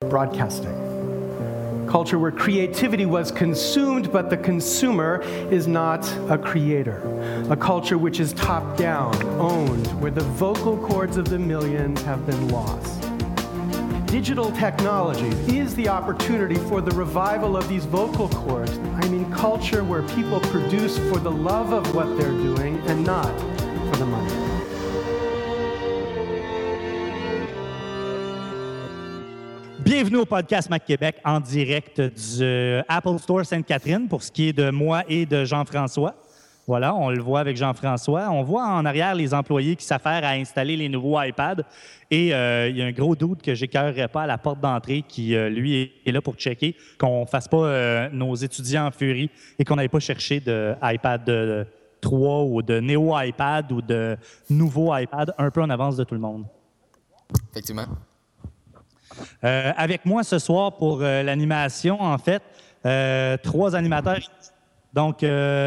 broadcasting. Culture where creativity was consumed, but the consumer is not a creator. A culture which is top-down, owned, where the vocal cords of the millions have been lost. Digital technology is the opportunity for the revival of these vocal cords. I mean, culture where people produce for the love of what they're doing and not for the money. Bienvenue au podcast Mac Québec en direct du Apple Store Sainte-Catherine pour ce qui est de moi et de Jean-François. Voilà, on le voit avec Jean-François. On voit en arrière les employés qui s'affairent à installer les nouveaux iPads. Et il y a un gros doute que j'écœurerais pas à la porte d'entrée qui, lui, est là pour checker qu'on ne fasse pas nos étudiants en furie et qu'on n'aille pas chercher de iPad 3 ou de Neo iPad ou de nouveaux iPad un peu en avance de tout le monde. Effectivement. Avec moi ce soir pour l'animation, en fait, 3 animateurs. Donc,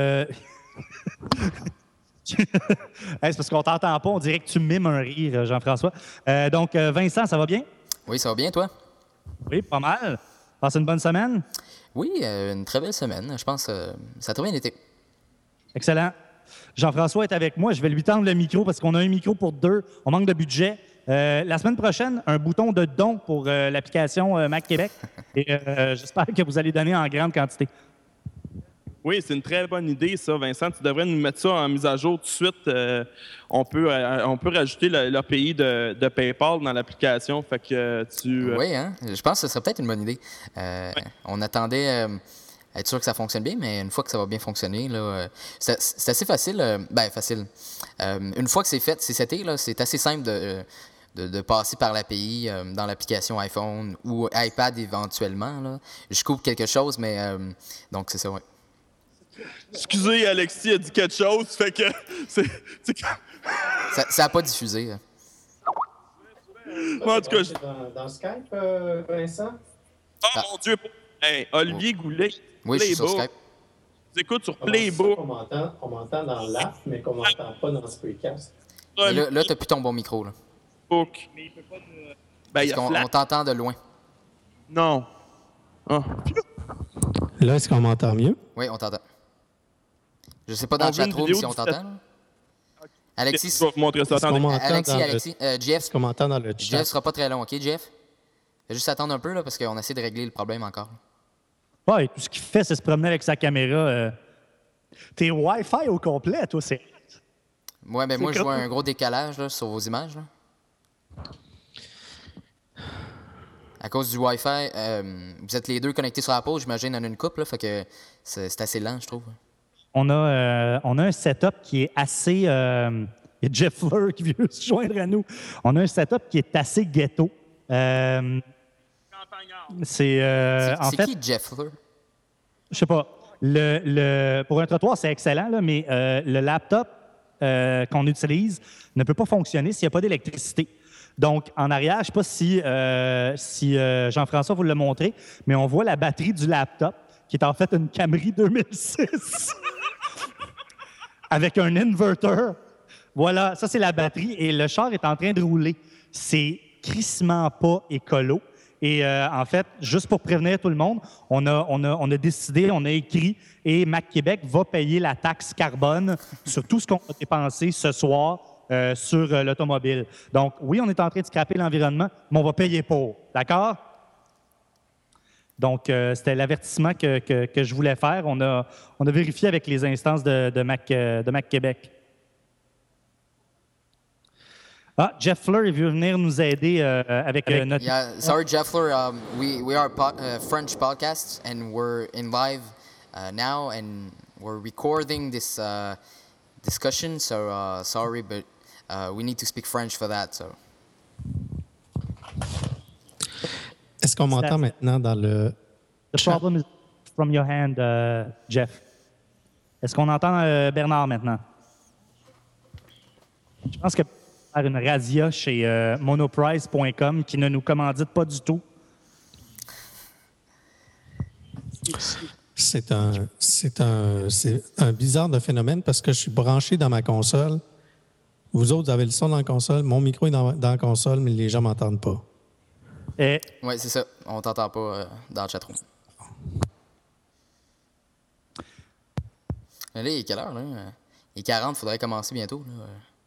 c'est parce qu'on t'entend pas, on dirait que tu mimes un rire, Jean-François. Donc, Vincent, ça va bien? Oui, ça va bien, toi? Oui, pas mal. Passe une bonne semaine? Oui, une très belle semaine. Je pense que ça a très bien été. Excellent. Jean-François est avec moi. Je vais lui tendre le micro parce qu'on a un micro pour 2. On manque de budget. La semaine prochaine, un bouton de don pour l'application Mac Québec. Et j'espère que vous allez donner en grande quantité. Oui, c'est une très bonne idée, ça, Vincent. Tu devrais nous mettre ça en mise à jour tout de suite. On peut rajouter l'API de PayPal dans l'application. Fait que Oui, hein? Je pense que ce serait peut-être une bonne idée. Ouais. On attendait être sûr que ça fonctionne bien, mais une fois que ça va bien fonctionner, là, c'est assez facile. Facile. Une fois que c'est fait, c'est seté, là, c'est assez simple de passer par l'API dans l'application iPhone ou iPad éventuellement. Là. Je coupe quelque chose, mais donc c'est ça, oui. Excusez, Alexis a dit quelque chose, fait que c'est Ça n'a pas diffusé. Moi, en tout cas, dans Skype, Vincent? Oh mon Dieu! Hey, Olivier Goulet, Oui, je suis sur Playbook. Skype. Tu écoutes sur Comment Playbook. ça, on m'entend dans l'app, mais qu'on m'entend pas dans Spreecast. Mais là tu n'as plus ton bon micro. Là. Playbook. Mais il peut pas de... Parce qu'on t'entend de loin. Non. Ah. Là, est-ce qu'on m'entend mieux? Oui, on t'entend. Je sais pas dans On le veut une chatroom vidéo si on du t'entend. là. Alexis, Je vais vous montrer ça. Est-ce qu'on Attendez. m'entend Alexis, Jeff, Est-ce qu'on m'entend dans le chat? Jeff sera pas très long, OK, Jeff? Fais juste attendre un peu, là, parce qu'on essaie de régler le problème encore. Ouais, tout ce qu'il fait, c'est se promener avec sa caméra. T'es Wi-Fi au complet, toi, c'est... Ouais, ben moi, je comme- vois un gros décalage là, sur vos images. Là. À cause du Wi-Fi, vous êtes les deux connectés sur la pause, j'imagine, en une couple, là, fait que c'est assez lent, je trouve. On a un setup qui est assez... Il y a Jeff Fleur qui vient se joindre à nous. On a un setup qui est assez ghetto. C'est en C'est fait, qui Jeff Fleur? je sais pas. Pour un trottoir, c'est excellent, là, mais le laptop qu'on utilise ne peut pas fonctionner s'il n'y a pas d'électricité. Donc, en arrière, je ne sais pas si Jean-François vous l'a montré, mais on voit la batterie du laptop, qui est en fait une Camry 2006, avec un inverter. Voilà, ça, c'est la batterie. Et le char est en train de rouler. C'est crissement pas écolo. Et en fait, juste pour prévenir tout le monde, on a décidé, on a écrit, et Mac Québec va payer la taxe carbone sur tout ce qu'on a dépensé ce soir sur l'automobile. Donc, oui, on est en train de scraper l'environnement, mais on va payer pour. D'accord? Donc, c'était l'avertissement que je voulais faire. On a vérifié avec les instances de Mac Québec. Ah, Jeff Fleur, il veut venir nous aider avec notre... Yeah, sorry, Jeff Fleur. We are French podcast, and we're in live now, and we're recording this discussion. So sorry, but we need to speak French for that. So. Est-ce qu'on m'entend maintenant dans le The problem is from your hand, Jeff. Est-ce qu'on entend Bernard maintenant? Je pense que faire une razzia chez monoprice.com qui ne nous commandite pas du tout. C'est un bizarre de phénomène parce que je suis branché dans ma console. Vous autres, vous avez le son dans la console. Mon micro est dans la console, mais les gens ne m'entendent pas. Oui, c'est ça. On t'entend pas dans le chatroom. Là, il est quelle heure, là? Il est 40, il faudrait commencer bientôt. Là.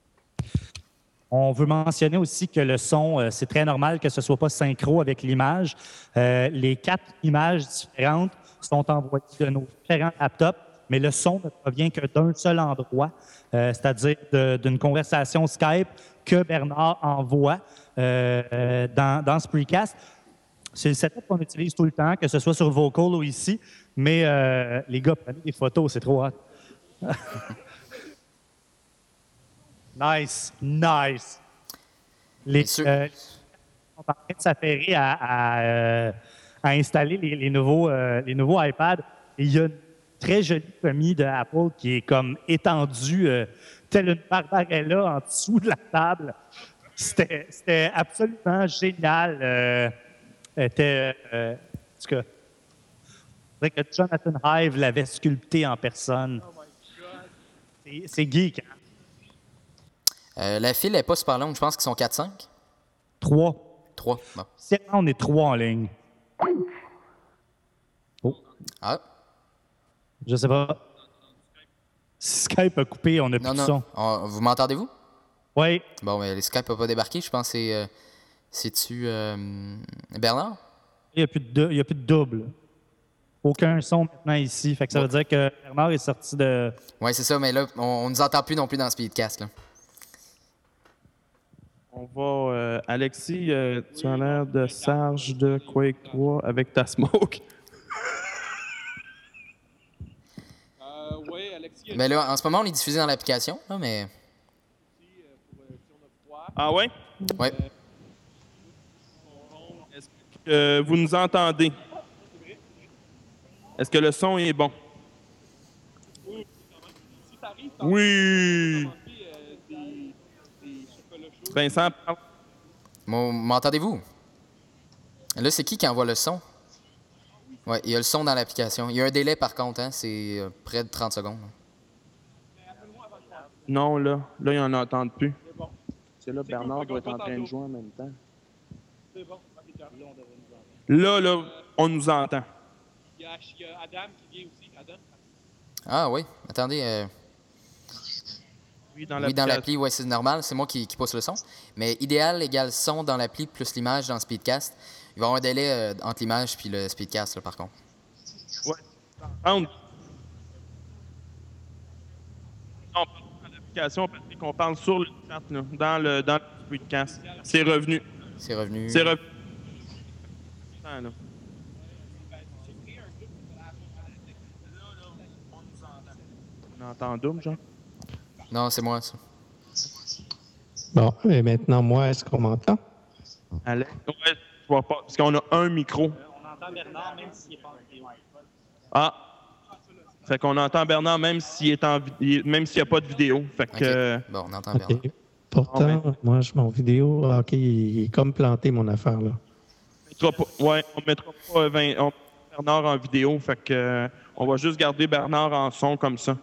On veut mentionner aussi que le son, c'est très normal que ce ne soit pas synchro avec l'image. Les 4 images différentes sont envoyées de nos différents laptops, mais le son ne provient que d'un seul endroit, c'est-à-dire d'une conversation Skype que Bernard envoie dans Spreecast. C'est le setup qu'on utilise tout le temps, que ce soit sur Vocal ou ici, mais les gars, prenez des photos, c'est trop hot. Nice. On sont en train de s'affairer à installer les nouveaux iPads. Et il y a une très jolie famille de Apple qui est comme étendue, telle une barbarella en dessous de la table. C'était absolument génial. En tout cas, c'est que Jonathan Hive l'avait sculpté en personne. C'est geek, hein? La file n'est pas super longue. Je pense qu'ils sont 4-5. 3. 3. Bon. On est 3 en ligne. Oh. Ah. Je sais pas. Si Skype a coupé, on n'a plus de son. Vous m'entendez-vous? Oui. Bon, mais les Skype n'ont pas débarqué. Je pense que c'est-tu Bernard? Il n'y a plus de double. Aucun son maintenant ici. Fait que ça veut dire que Bernard est sorti de... Oui, c'est ça, mais là, on ne nous entend plus non plus dans Speedcast. Là. On va... Alexis, tu as l'air de sage de Quake 3 avec ta smoke. Oui, Alexis. Mais là, en ce moment, on est diffusé dans l'application, là, mais... Ah ouais? Oui. Est-ce que vous nous entendez? Est-ce que le son est bon? Oui! Vincent, parle. M'entendez-vous? Là, c'est qui envoie le son? Oui, il y a le son dans l'application. Il y a un délai, par contre, hein, c'est près de 30 secondes. Non, là, ils n'en entendent plus. C'est là, Bernard doit être en train de jouer en même temps. Là, on nous entend. Il y a Adam qui vient aussi. Adam. Ah oui, attendez. Oui, dans l'appli, ouais, c'est normal, c'est moi qui pousse le son. Mais idéal égale son dans l'appli plus l'image dans Speedcast. Il va y avoir un délai entre l'image et le Speedcast, là, par contre. Ouais. Non, on parle dans l'application, Patrick, qu'on parle sur le chat, là, dans le Speedcast. C'est revenu. C'est revenu. C'est revenu. Ah, là. On entend double, genre? Non, c'est moi, ça. Bon, et maintenant, moi, est-ce qu'on m'entend? Alex? Ouais, je vois pas. Parce qu'on a un micro. On entend Bernard même s'il n'est pas en vidéo. Ah! Fait qu'on entend Bernard même s'il n'y a pas de vidéo. Fait que... Okay. Bon, on entend Bernard. Okay. Pourtant, moi, mon vidéo, OK, il est comme planté, mon affaire, là. On mettra pas Bernard en vidéo. Fait que on va juste garder Bernard en son comme ça.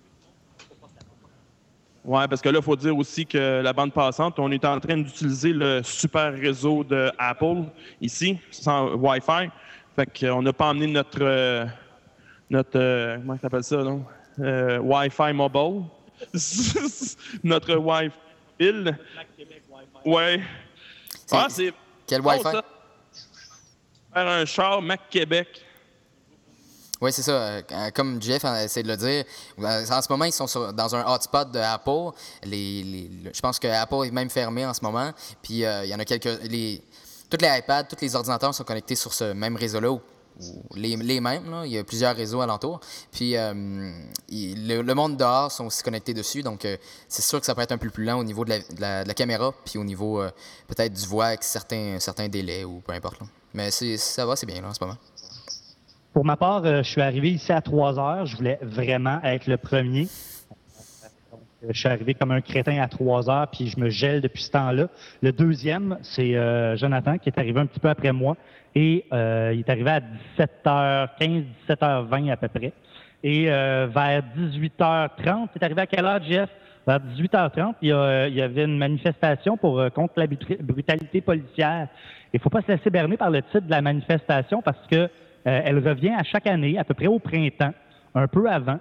Oui, parce que là, il faut dire aussi que la bande passante, on est en train d'utiliser le super réseau de Apple ici, sans Wi-Fi. Fait qu'on n'a pas emmené notre comment ça s'appelle ça, non? Wi-Fi mobile. Notre Wi-Fi mobile. Ouais. C'est... Quel Wi-Fi? Ça. Faire un char Mac Québec. Oui, c'est ça. Comme Jeff essaie de le dire, en ce moment, ils sont dans un hotspot de Apple. Je pense que Apple est même fermé en ce moment. Puis, il y en a toutes les iPads, tous les ordinateurs sont connectés sur ce même réseau-là, ou les mêmes. Là. Il y a plusieurs réseaux alentour. Puis, le monde dehors sont aussi connectés dessus. Donc, c'est sûr que ça peut être un peu plus lent au niveau de la caméra, puis au niveau peut-être du voix avec certains délais ou peu importe. Là. Mais ça va, c'est bien là, en ce moment. Pour ma part, je suis arrivé ici à 3 heures. Je voulais vraiment être le premier. Donc, je suis arrivé comme un crétin à 3 heures, puis je me gèle depuis ce temps-là. Le deuxième, c'est Jonathan, qui est arrivé un petit peu après moi. Et il est arrivé à 17h15, 17h20 à peu près. Et vers 18h30, c'est arrivé à quelle heure, Jeff? Vers 18h30, il y avait une manifestation contre la brutalité policière. Il ne faut pas se laisser berner par le titre de la manifestation parce que elle revient à chaque année, à peu près au printemps, un peu avant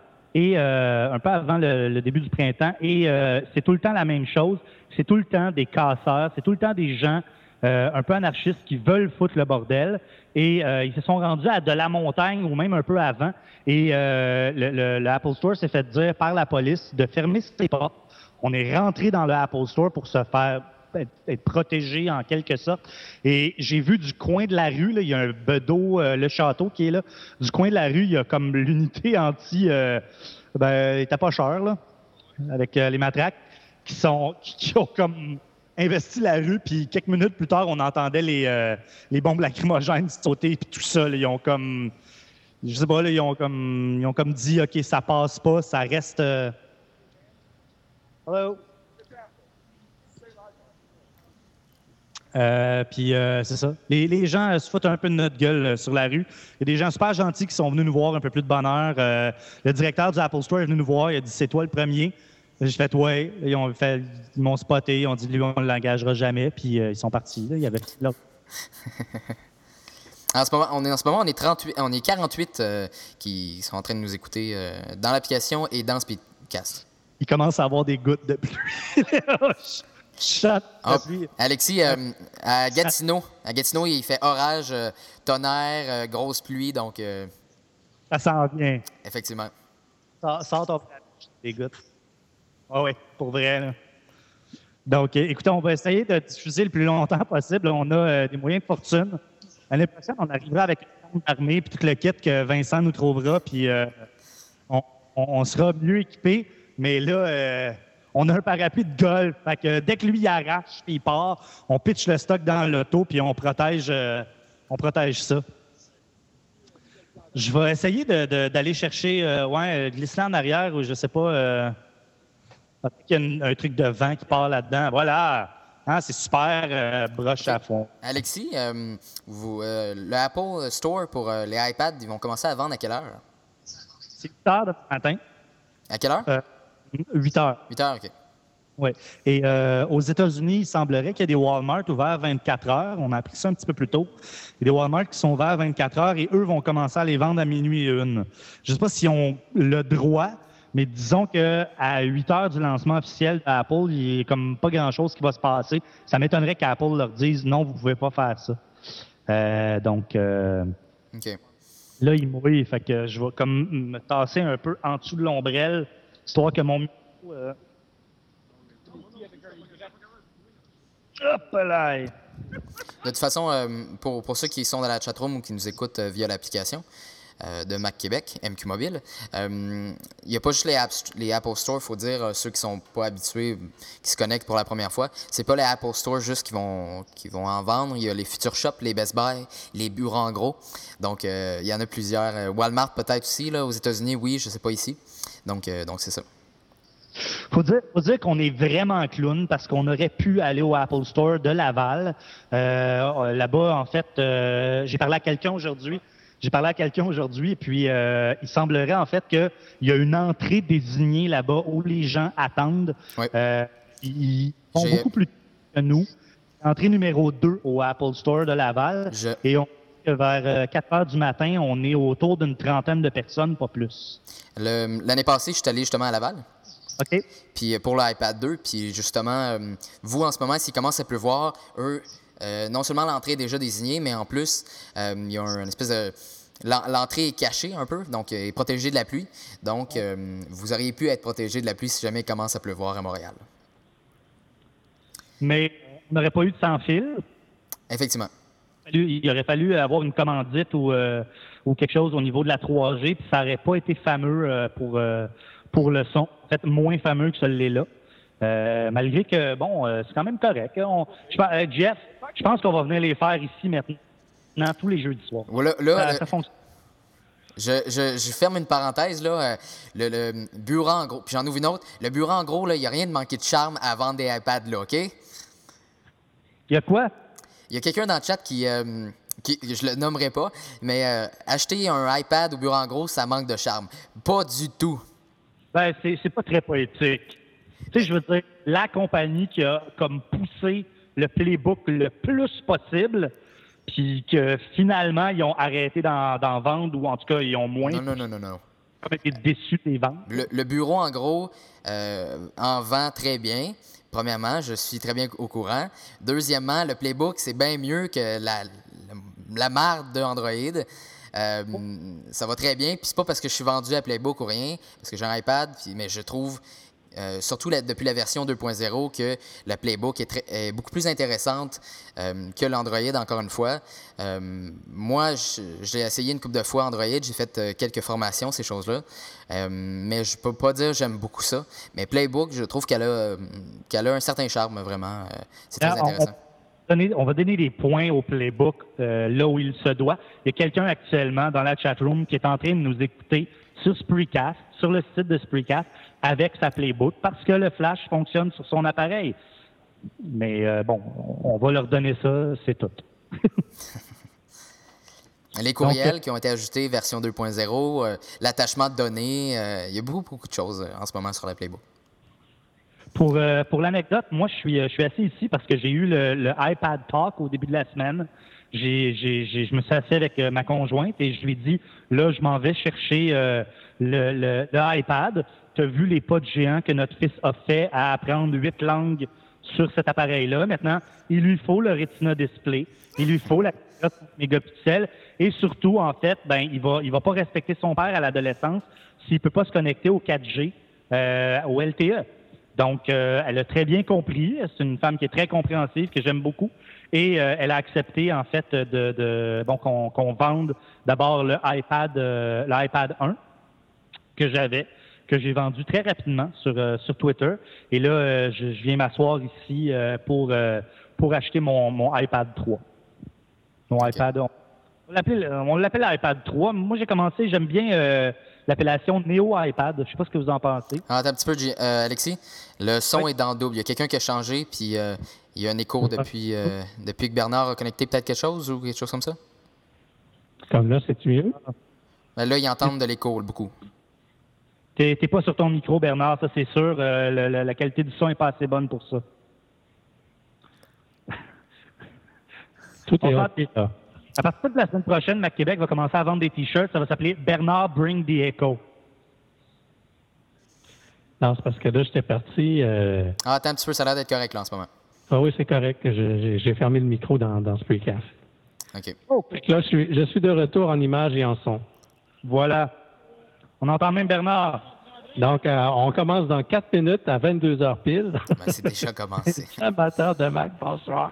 le début du printemps. Et c'est tout le temps la même chose. C'est tout le temps des casseurs, c'est tout le temps des gens un peu anarchistes qui veulent foutre le bordel. Et ils se sont rendus à de la montagne ou même un peu avant. Et le Apple Store s'est fait dire par la police de fermer ses portes. On est rentré dans le Apple Store pour se faire être protégé en quelque sorte. Et j'ai vu du coin de la rue, là, il y a un bedeau, le château qui est là. Du coin de la rue, il y a comme l'unité anti-tapocheurs, là, avec les matraques, qui ont comme investi la rue, puis quelques minutes plus tard, on entendait les bombes lacrymogènes sauter, puis tout ça. Là, ils ont comme... Je sais pas, là, ils ont comme dit, OK, ça passe pas, ça reste... Hello? Puis c'est ça. Les gens se foutent un peu de notre gueule sur la rue. Il y a des gens super gentils qui sont venus nous voir un peu plus de bonheur. Le directeur du Apple Store est venu nous voir. Il a dit « C'est toi le premier ». J'ai fait « Ouais ». Ils m'ont spoté. Ils ont dit « Lui, on ne l'engagera jamais ». Puis ils sont partis. Là. Il y avait là. En ce moment, on est 38, on est 48 qui sont en train de nous écouter dans l'application et dans Speedcast. Il commence à avoir des gouttes de pluie. Chat. Alexis, à Gatineau, il fait orage, tonnerre, grosse pluie, donc... Ça s'en vient. Effectivement. Sors ton des gouttes. Ah oui, pour vrai. Là. Donc, écoutez, on va essayer de diffuser le plus longtemps possible. On a des moyens de fortune. L'année prochaine, on arrivera avec une armée puis tout le kit que Vincent nous trouvera, puis on sera mieux équipés. Mais là... on a un parapluie de golf. Fait que dès que lui il arrache et il part, on pitch le stock dans l'auto puis on protège ça. Je vais essayer d'aller chercher glisser en arrière ou je sais pas. Il y a un truc de vent qui part là-dedans. Voilà. Hein, c'est super broche à fond. Alexis, le Apple Store pour les iPads, ils vont commencer à vendre à quelle heure? C'est 8 heures de matin. À quelle heure? 8 heures. 8 heures, OK. Oui. Et aux États-Unis, il semblerait qu'il y ait des Walmart ouverts 24 heures. On a appris ça un petit peu plus tôt. Il y a des Walmart qui sont ouverts 24 heures et eux vont commencer à les vendre à minuit et 1. Je ne sais pas s'ils ont le droit, mais disons qu'à 8 heures du lancement officiel d'Apple, il n'y a comme pas grand-chose qui va se passer. Ça m'étonnerait qu'Apple leur dise « Non, vous ne pouvez pas faire ça ». OK. Là, il mouille. Fait que je vais comme me tasser un peu en dessous de l'ombrelle, histoire que mon micro... Hop là! De toute façon, pour ceux qui sont dans la chatroom ou qui nous écoutent via l'application de Mac Québec, MQ Mobile, il n'y a pas juste les Apple Store, il faut dire, ceux qui sont pas habitués, qui se connectent pour la première fois. C'est pas les Apple Store juste qui vont en vendre. Il y a les Future Shop, les Best Buy, les bureaux en gros. Donc, il y en a plusieurs. Walmart peut-être aussi, là, aux États-Unis, oui, je sais pas ici. Donc c'est ça. Faut dire qu'on est vraiment clown parce qu'on aurait pu aller au Apple Store de Laval. Là-bas, en fait, j'ai parlé à quelqu'un aujourd'hui et puis il semblerait en fait qu'il y a une entrée désignée là-bas où les gens attendent. Oui. Ils font beaucoup plus que nous. Entrée numéro 2 au Apple Store de Laval. Et vers 4 heures du matin, on est autour d'une trentaine de personnes, pas plus. L'année passée, je suis allé justement à Laval. OK. Puis pour l'iPad 2, puis justement, vous, en ce moment, s'il commence à pleuvoir, eux, non seulement l'entrée est déjà désignée, mais en plus, il y a une espèce de... L'entrée est cachée un peu, donc est protégée de la pluie. Donc, vous auriez pu être protégé de la pluie si jamais il commence à pleuvoir à Montréal. Mais on n'aurait pas eu de sans-fil. Effectivement. Il aurait fallu avoir une commandite ou quelque chose au niveau de la 3G, puis ça n'aurait pas été fameux pour le son. En fait, moins fameux que celui-là. Malgré que, bon, c'est quand même correct. Jeff, je pense qu'on va venir les faire ici maintenant, tous les jeudis soirs. Là, ça fonctionne. Je ferme une parenthèse, là. Le bureau en gros, puis j'en ouvre une autre. Le bureau en gros, là, il n'y a rien de manqué de charme à vendre des iPads, là, OK? Il y a quoi? Il y a quelqu'un dans le chat qui je le nommerai pas, mais acheter un iPad au bureau en gros, ça manque de charme. Pas du tout. Ben, c'est pas très poétique. Tu sais, je veux dire, la compagnie qui a comme poussé le playbook le plus possible, puis que finalement, ils ont arrêté d'en vendre, ou en tout cas, ils ont moins. Non. Comme été déçus des ventes. Le bureau, en gros, en vend très bien. Premièrement, je suis très bien au courant. Deuxièmement, le Playbook, c'est bien mieux que la marde de Android. Ça va très bien. Puis c'est pas parce que je suis vendu à Playbook ou rien, parce que j'ai un iPad, mais je trouve, surtout depuis la version 2.0, que la Playbook est beaucoup plus intéressante que l'Android, encore une fois. Moi, j'ai essayé une couple de fois Android, j'ai fait quelques formations, ces choses-là. Mais je peux pas dire que j'aime beaucoup ça. Mais Playbook, je trouve qu'elle a un certain charme, vraiment. C'est très intéressant. On va donner des points au Playbook là où il se doit. Il y a quelqu'un actuellement dans la chatroom qui est en train de nous écouter sur Spreecast, sur le site de Spreecast, avec sa Playbook, parce que le Flash fonctionne sur son appareil. Mais bon, on va leur donner ça, c'est tout. Les courriels qui ont été ajoutés version 2.0, l'attachement de données, il y a beaucoup de choses en ce moment sur la Playbook. Pour l'anecdote, moi, je suis assis ici parce que j'ai eu le iPad Talk au début de la semaine. Je me suis assis avec ma conjointe et je lui ai dit, là, je m'en vais chercher le iPad. Tu as vu les pas de géant que notre fils a fait à apprendre 8 langues sur cet appareil-là. Maintenant, il lui faut le Retina Display. Il lui faut la caméra 5 mégapixels. Et surtout, en fait, il va pas respecter son père à l'adolescence s'il peut pas se connecter au 4G, au LTE. Donc, elle a très bien compris. C'est une femme qui est très compréhensive, que j'aime beaucoup. Et elle a accepté, en fait, qu'on vende d'abord le iPad 1 que j'ai vendu très rapidement sur Twitter. Et là, je viens m'asseoir ici pour acheter mon iPad 3. Mon okay. iPad, on l'appelle iPad 3. Moi, j'ai commencé, j'aime bien l'appellation Neo iPad. Je ne sais pas ce que vous en pensez. Attends un petit peu, Alexis. Le son est dans le double. Il y a quelqu'un qui a changé, puis il y a un écho depuis que Bernard a connecté peut-être quelque chose ou quelque chose comme ça? Comme là, c'est mieux? Là, ils entendent de l'écho, beaucoup. T'es pas sur ton micro, Bernard, ça c'est sûr. La qualité du son n'est pas assez bonne pour ça. Tout est OK, là. À partir de la semaine prochaine, Mac Québec va commencer à vendre des T-shirts. Ça va s'appeler Bernard Bring the Echo. Non, c'est parce que là, j'étais parti... attends un petit peu, ça a l'air d'être correct là en ce moment. Ah oui, c'est correct. J'ai fermé le micro dans Spreecast. OK. Fait que là, je suis de retour en image et en son. Voilà. On entend même Bernard. Donc, on commence dans 4 minutes à 22h pile. C'est déjà commencé. Amateur de Mac, bonsoir.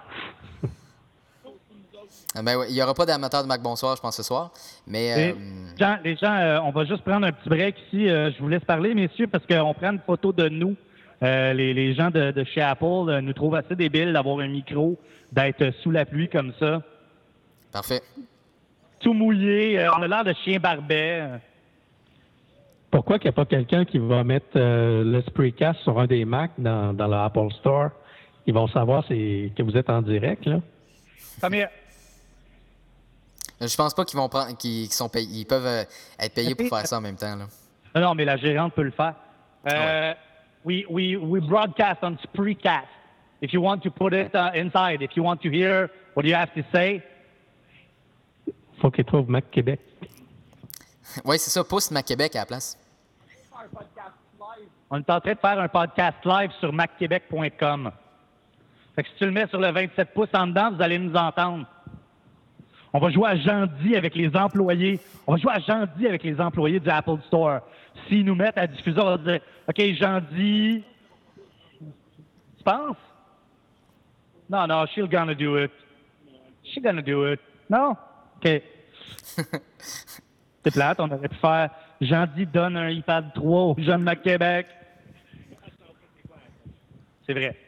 Il n'y aura pas d'amateur de Mac Bonsoir, je pense, ce soir. Mais, les gens, on va juste prendre un petit break ici. Je vous laisse parler, messieurs, parce qu'on prend une photo de nous. Les gens de chez Apple nous trouvent assez débiles d'avoir un micro, d'être sous la pluie comme ça. Parfait. Tout mouillé. On a l'air de chien barbet. Pourquoi qu'il n'y a pas quelqu'un qui va mettre le Spreecast sur un des Macs dans l'Apple Store? Ils vont savoir que vous êtes en direct, là. Combien? Je pense pas qu'ils vont prendre, ils peuvent être payés pour faire ça en même temps. Là. Non, mais la gérante peut le faire. We broadcast on Spreecast. If you want to put it inside, if you want to hear what you have to say. Faut qu'ils trouvent Mac Québec. Oui, c'est ça. Pousse Mac Québec à la place. On est en train de faire un podcast live sur macquebec.com. Fait que si tu le mets sur le 27 pouces en dedans, vous allez nous entendre. On va jouer à Jean-Di avec les employés. On va jouer à Jean-Di avec les employés du Apple Store. S'ils nous mettent à diffuser, on va dire « OK, Jean-Di... » Tu penses? Non, she's gonna do it. She's gonna do it. Non? OK. C'est plate, on aurait pu faire « Jean-Di donne un iPad 3 aux jeunes Mac Québec. » C'est vrai.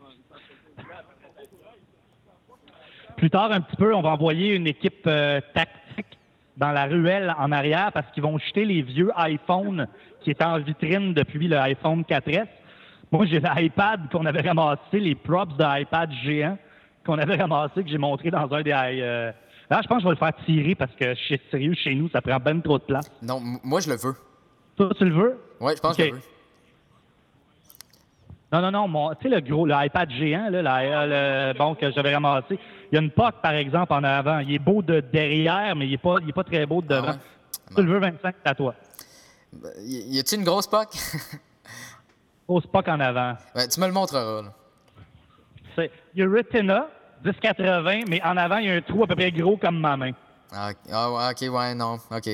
Plus tard, un petit peu, on va envoyer une équipe tactique dans la ruelle en arrière parce qu'ils vont jeter les vieux iPhones qui étaient en vitrine depuis le iPhone 4S. Moi, j'ai l'iPad qu'on avait ramassé, les props de iPad géant qu'on avait ramassé, que j'ai montré dans un des... Là, je pense que je vais le faire tirer parce que, je suis sérieux, chez nous, ça prend ben trop de place. Non, moi, je le veux. Toi, tu le veux? Oui, je pense que je le veux. Non, tu sais, le iPad géant, là, bon, que j'avais ramassé, il y a une POC, par exemple, en avant. Il est beau de derrière, mais il est pas très beau de devant. ouais? Tu le veux, 25, c'est à toi. Y a-tu une grosse POC? Grosse POC en avant. Ouais, tu me le montreras, là. Il y a Retina, 1080, mais en avant, il y a un trou à peu près gros comme ma main. Ouais, ok, ouais, non, ok.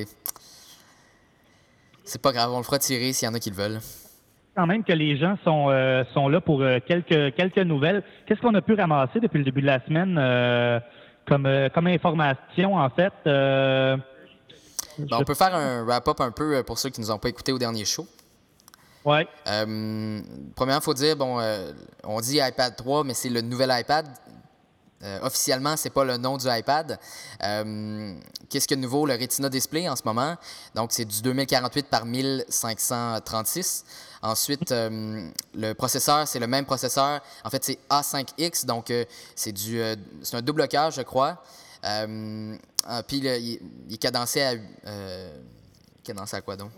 C'est pas grave, on le fera tirer s'il y en a qui le veulent. Quand même que les gens sont là pour quelques nouvelles. Qu'est-ce qu'on a pu ramasser depuis le début de la semaine comme information, en fait? On peut faire un wrap-up un peu pour ceux qui nous ont pas écoutés au dernier show. Ouais. Premièrement, il faut dire, on dit iPad 3, mais c'est le nouvel iPad. Officiellement, c'est pas le nom du iPad. Qu'est-ce qu'il y a de nouveau? Le Retina Display en ce moment. Donc, c'est du 2048 par 1536. Ensuite, le processeur, c'est le même processeur. En fait, c'est A5X, donc c'est un double blocage, je crois. Puis, il est cadencé à... cadencé à quoi donc?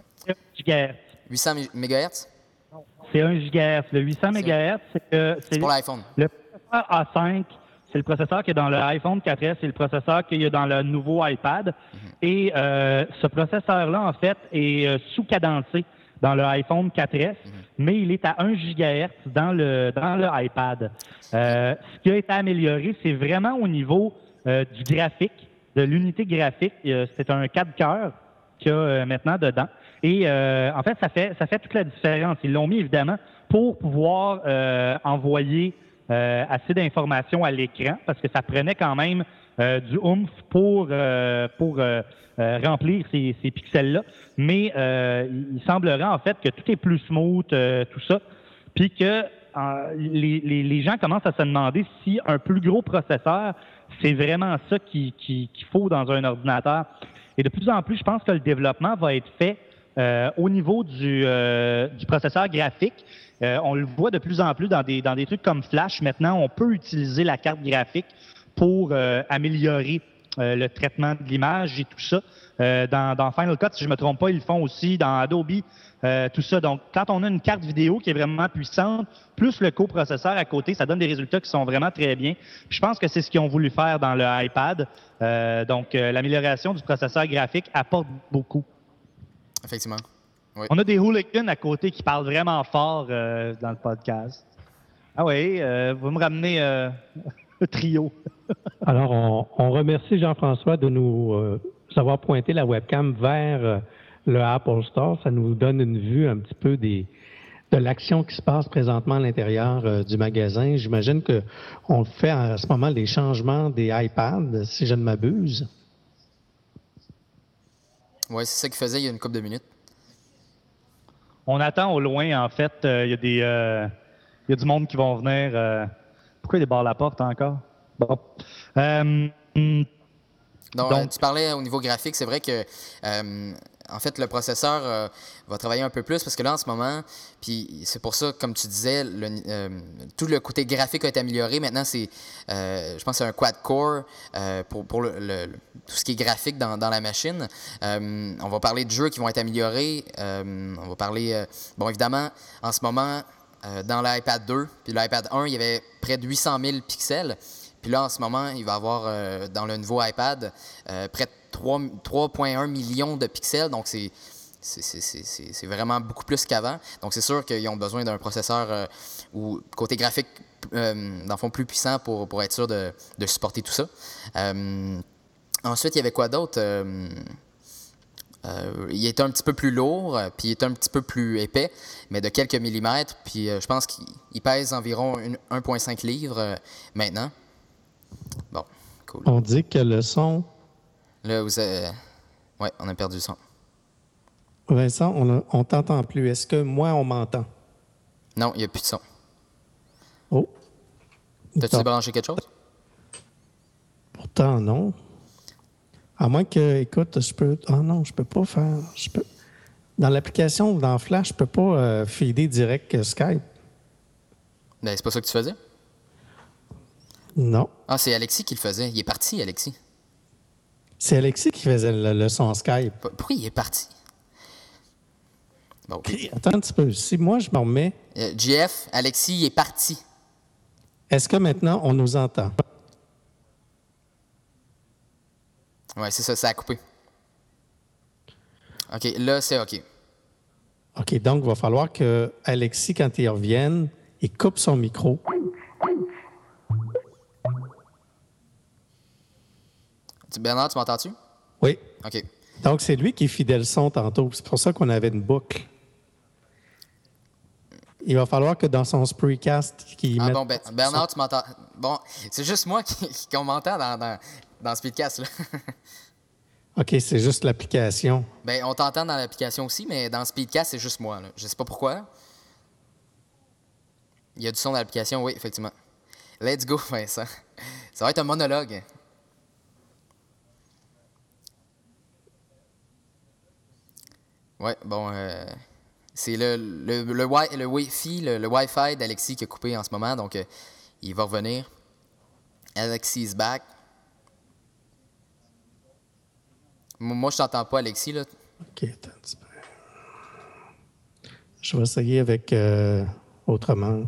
800 MHz? C'est 1 GHz. Le 800 MHz, c'est pour l'iPhone. Le processeur A5, c'est le processeur qui est dans le iPhone 4S, c'est le processeur qu'il y a dans le nouveau iPad. Et ce processeur-là, en fait, est sous-cadencé dans le iPhone 4S, mais il est à 1 GHz dans le iPad. Ce qui a été amélioré, c'est vraiment au niveau du graphique, de l'unité graphique. C'est un 4 cœurs qu'il y a maintenant dedans. Et en fait, ça fait toute la différence. Ils l'ont mis, évidemment, pour pouvoir envoyer assez d'informations à l'écran, parce que ça prenait quand même du oomph pour remplir ces pixels-là. Mais il semblerait, en fait, que tout est plus smooth, tout ça, puis que les gens commencent à se demander si un plus gros processeur, c'est vraiment ça qu'il faut dans un ordinateur. Et de plus en plus, je pense que le développement va être fait au niveau du processeur graphique. On le voit de plus en plus dans des trucs comme Flash. Maintenant, on peut utiliser la carte graphique pour améliorer le traitement de l'image et tout ça. Dans Final Cut, si je ne me trompe pas, ils le font aussi dans Adobe, tout ça. Donc, quand on a une carte vidéo qui est vraiment puissante, plus le coprocesseur à côté, ça donne des résultats qui sont vraiment très bien. Puis je pense que c'est ce qu'ils ont voulu faire dans le iPad. Donc, l'amélioration du processeur graphique apporte beaucoup. Effectivement. Oui. On a des hooligans à côté qui parlent vraiment fort dans le podcast. Ah oui, vous me ramenez le trio. Alors, on remercie Jean-François de nous avoir pointé la webcam vers le Apple Store. Ça nous donne une vue un petit peu de l'action qui se passe présentement à l'intérieur du magasin. J'imagine qu'on fait en ce moment les changements des iPads, si je ne m'abuse. Oui, c'est ça qu'il faisait il y a une couple de minutes. On attend au loin, en fait, il y a du monde qui vont venir. Pourquoi il débarre la porte encore? Bon. Donc, tu parlais au niveau graphique, c'est vrai que en fait, le processeur va travailler un peu plus parce que là, en ce moment, puis c'est pour ça, comme tu disais, tout le côté graphique a été amélioré. Maintenant, je pense que c'est un quad-core pour tout ce qui est graphique dans la machine. On va parler de jeux qui vont être améliorés. On va parler, bon, évidemment, en ce moment, dans l'iPad 2 puis l'iPad 1, il y avait près de 800 000 pixels. Puis là, en ce moment, il va y avoir, dans le nouveau iPad, près de 3,1 millions de pixels. Donc, c'est vraiment beaucoup plus qu'avant. Donc, c'est sûr qu'ils ont besoin d'un processeur ou côté graphique, dans le fond, plus puissant pour être sûr de supporter tout ça. Ensuite, il y avait quoi d'autre? Il était un petit peu plus lourd, puis il était un petit peu plus épais, mais de quelques millimètres. Puis je pense qu'il pèse environ 1,5 livres maintenant. Bon, cool. On dit que le son... Là, ouais, on a perdu le son. Vincent, on t'entend plus. Est-ce que moi, on m'entend? Non, il n'y a plus de son. Oh. T'as-tu débranché quelque chose? Pourtant, non. À moins que, écoute, je peux... Ah non, je peux pas faire... Dans l'application, dans Flash, je peux pas feeder direct Skype. Ben, c'est pas ça que tu faisais? Non. Ah, c'est Alexis qui le faisait. Il est parti, Alexis. C'est Alexis qui faisait le son Skype. Pourquoi il est parti? Bon, OK, attends un petit peu. Si moi, je me remets, JF, Alexis, il est parti. est-ce que maintenant, on nous entend? Ouais, c'est ça, ça a coupé. OK, là, c'est OK. OK, donc il va falloir que Alexis, quand il revienne, il coupe son micro. Bernard, tu m'entends-tu? Oui. OK. Donc, c'est lui qui fidèle le son tantôt. C'est pour ça qu'on avait une boucle. Il va falloir que dans son Spreecast, qu'il Ah mette... bon, Bernard, tu m'entends? Bon, c'est juste moi qu'on m'entend dans Speedcast, là. OK, c'est juste l'application. Ben, on t'entend dans l'application aussi, mais dans Speedcast, c'est juste moi, là. Je sais pas pourquoi. Il y a du son dans l'application, oui, effectivement. Let's go, Vincent. Ça va être un monologue. Ouais, bon, c'est le Wi-Fi d'Alexis qui a coupé en ce moment, donc il va revenir. Alexis is back. Moi, je t'entends pas, Alexis, là. OK, attends un petit peu. Je vais essayer avec autrement.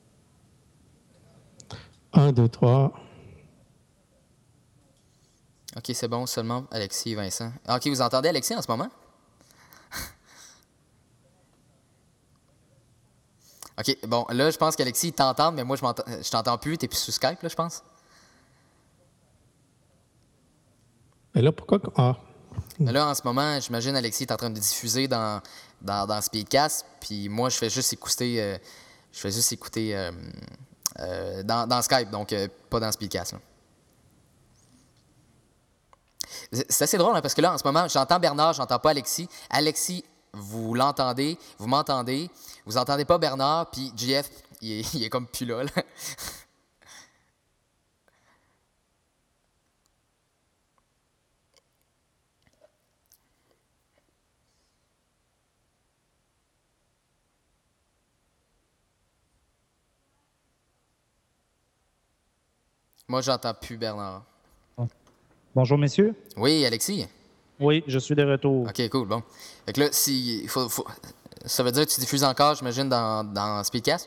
1, 2, 3. OK, c'est bon, seulement Alexis et Vincent. Ah, OK, vous entendez Alexis en ce moment? OK, bon, là, je pense qu'Alexis, il t'entend, mais moi, je t'entends plus. T'es plus sur Skype, là, je pense. Mais là, pourquoi... Ah, Mais là, en ce moment, j'imagine Alexis est en train de diffuser dans Speedcast, puis moi, je fais juste écouter, dans Skype, donc pas dans Speedcast, là. C'est assez drôle, hein, parce que là, en ce moment, j'entends Bernard, j'entends pas Alexis. Alexis, vous l'entendez, vous m'entendez. Vous entendez pas Bernard, puis JF, il est comme plus là. Moi, j'entends plus Bernard. Bonjour, messieurs. Oui, Alexis? Oui, je suis de retour. OK, cool, bon. Fait que là, ça veut dire que tu diffuses encore, j'imagine, dans Speedcast?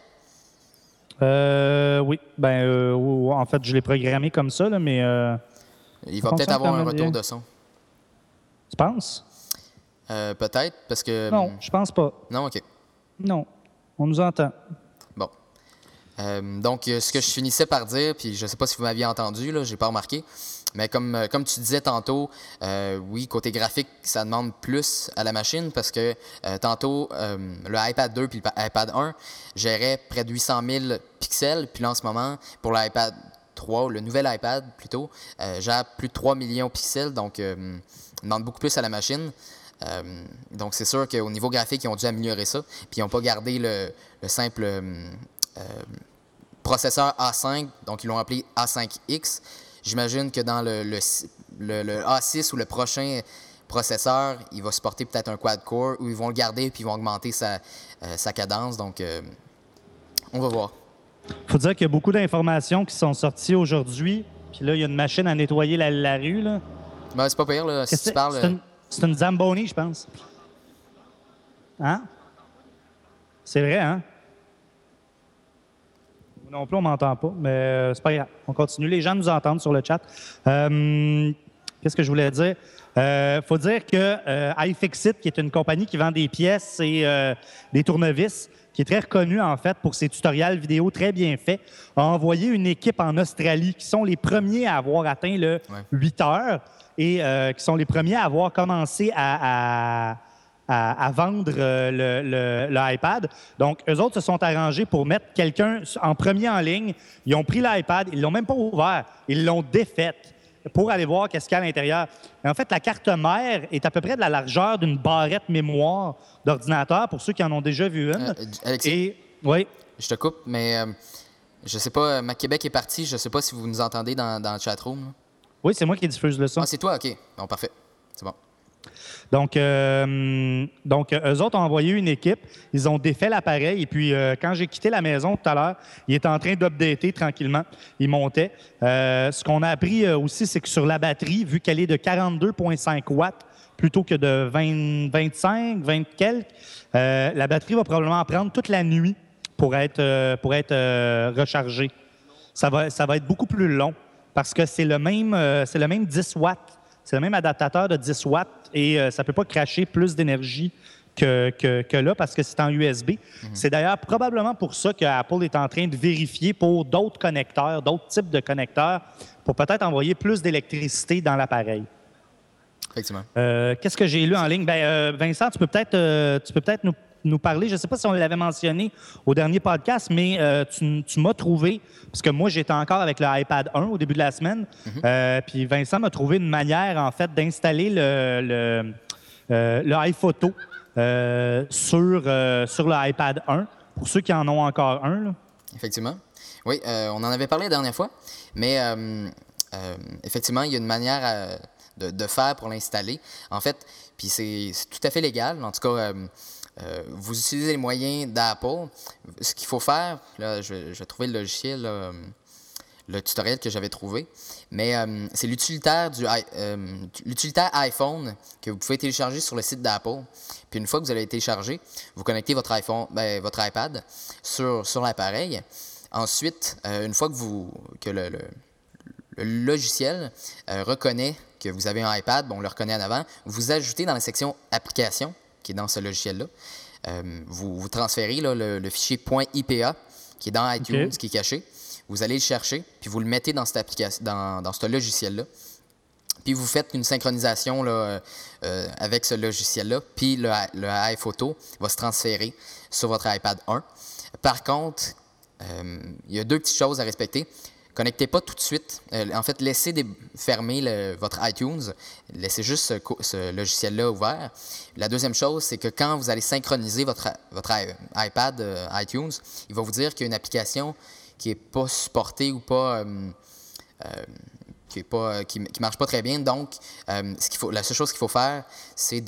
Oui, en fait, je l'ai programmé comme ça, là, mais Il ça va peut-être fonctionne avoir quand un même retour bien. de son. Tu penses? Peut-être, parce que... Non, je pense pas. Non, OK. Non, on nous entend. Bon. Donc, ce que je finissais par dire, puis je sais pas si vous m'aviez entendu, là, j'ai pas remarqué, mais comme tu disais tantôt, oui, côté graphique, ça demande plus à la machine parce que tantôt, le iPad 2 puis l'iPad 1 gérait près de 800 000 pixels, puis là, en ce moment, pour l'iPad 3, le nouvel iPad plutôt, gère plus de 3 millions de pixels, donc demande beaucoup plus à la machine. Donc, c'est sûr qu'au niveau graphique, ils ont dû améliorer ça, puis ils n'ont pas gardé le simple processeur A5, donc ils l'ont appelé A5X. J'imagine que dans le A6 ou le prochain processeur, il va supporter peut-être un quad-core, ou ils vont le garder puis ils vont augmenter sa cadence. Donc, on va voir. Il faut dire qu'il y a beaucoup d'informations qui sont sorties aujourd'hui. Puis là, il y a une machine à nettoyer la rue. Là. Ben, c'est pas pire, là, si tu parles... C'est une Zamboni, je pense. Hein? C'est vrai, hein? Non plus, on m'entend pas, mais c'est pas grave. On continue. Les gens nous entendent sur le chat. Qu'est-ce que je voulais dire? Faut dire que iFixit, qui est une compagnie qui vend des pièces et des tournevis, qui est très reconnue, en fait, pour ses tutoriels vidéo très bien faits, a envoyé une équipe en Australie qui sont les premiers à avoir atteint le 8 heures et qui sont les premiers à avoir commencé à vendre l'iPad. Donc, eux autres se sont arrangés pour mettre quelqu'un en premier en ligne. Ils ont pris l'iPad, ils l'ont même pas ouvert, ils l'ont défaite pour aller voir qu'est-ce qu'il y a à l'intérieur. Et en fait, la carte mère est à peu près de la largeur d'une barrette mémoire d'ordinateur, pour ceux qui en ont déjà vu une. Alexis, oui. Je te coupe, mais je sais pas, Mac Québec est parti, je sais pas si vous nous entendez dans le chatroom. Là. Oui, c'est moi qui diffuse le son. Ah, c'est toi? OK. Bon, parfait. C'est bon. Donc, eux autres ont envoyé une équipe. Ils ont défait l'appareil. Et puis, quand j'ai quitté la maison tout à l'heure, il était en train d'updater tranquillement. Il montait. Ce qu'on a appris aussi, c'est que sur la batterie, vu qu'elle est de 42,5 watts, plutôt que de 20, 25, 20 quelques. La batterie va probablement prendre toute la nuit pour être rechargée. Ça va être beaucoup plus long parce que c'est le même 10 watts. C'est le même adaptateur de 10 watts et ça ne peut pas cracher plus d'énergie que là parce que c'est en USB. C'est d'ailleurs probablement pour ça que Apple est en train de vérifier pour d'autres connecteurs, d'autres types de connecteurs pour peut-être envoyer plus d'électricité dans l'appareil. Effectivement. Qu'est-ce que j'ai lu en ligne? Vincent, tu peux peut-être nous parler. Je ne sais pas si on l'avait mentionné au dernier podcast, mais tu m'as trouvé, parce que moi, j'étais encore avec le iPad 1 au début de la semaine, puis Vincent m'a trouvé une manière, en fait, d'installer le iPhoto sur le iPad 1, pour ceux qui en ont encore un. Là. Effectivement. Oui, on en avait parlé la dernière fois, mais effectivement, il y a une manière de faire pour l'installer. En fait, puis c'est tout à fait légal. En tout cas, vous utilisez les moyens d'Apple. Ce qu'il faut faire, là, je vais trouver le logiciel, là, le tutoriel que j'avais trouvé, mais c'est l'utilitaire l'utilitaire iPhone que vous pouvez télécharger sur le site d'Apple. Puis une fois que vous allez télécharger, vous connectez votre iPad sur l'appareil. Ensuite, une fois que le logiciel reconnaît que vous avez un iPad, on le reconnaît en avant, vous ajoutez dans la section Applications, qui est dans ce logiciel-là, vous transférez là, le fichier .ipa qui est dans iTunes, qui est caché. Vous allez le chercher, puis vous le mettez dans cette application, dans ce logiciel-là. Puis vous faites une synchronisation là, avec ce logiciel-là, puis le iPhoto va se transférer sur votre iPad 1. Par contre, il y a deux petites choses à respecter. Connectez pas tout de suite. En fait, laissez fermer votre iTunes. Laissez juste ce logiciel-là ouvert. La deuxième chose, c'est que quand vous allez synchroniser votre iPad iTunes, il va vous dire qu'il y a une application qui n'est pas supportée ou pas... qui marche pas très bien. Donc, la seule chose qu'il faut faire, c'est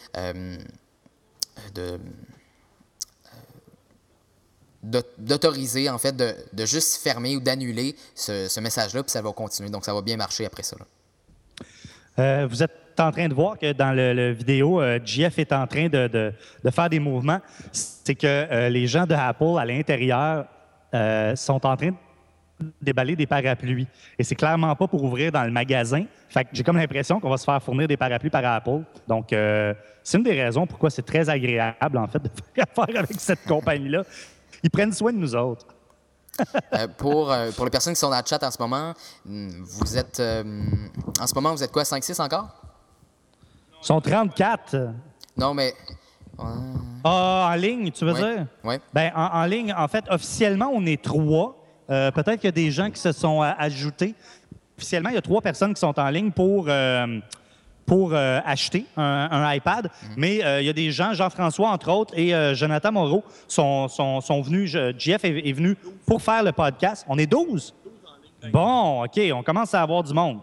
d'autoriser, en fait, de juste fermer ou d'annuler ce message-là, puis ça va continuer. Donc, ça va bien marcher après ça. Vous êtes en train de voir que dans le vidéo, JF est en train de faire des mouvements. C'est que les gens de Apple, à l'intérieur, sont en train de déballer des parapluies. Et c'est clairement pas pour ouvrir dans le magasin. Fait que j'ai comme l'impression qu'on va se faire fournir des parapluies par Apple. Donc, c'est une des raisons pourquoi c'est très agréable, en fait, de faire affaire avec cette compagnie-là. Ils prennent soin de nous autres. Pour les personnes qui sont dans le chat en ce moment, vous êtes quoi, 5-6 encore? Ils sont 34. Non, mais... en ligne, tu veux dire? Oui. Ben, en ligne, en fait, officiellement, on est 3. Peut-être qu'il y a des gens qui se sont ajoutés. Officiellement, il y a 3 personnes qui sont en ligne pour acheter un iPad. Mais il y a des gens, Jean-François, entre autres, et Jonathan Moreau sont venus. JF est venu pour faire le podcast. On est 12? Bon, OK, on commence à avoir du monde.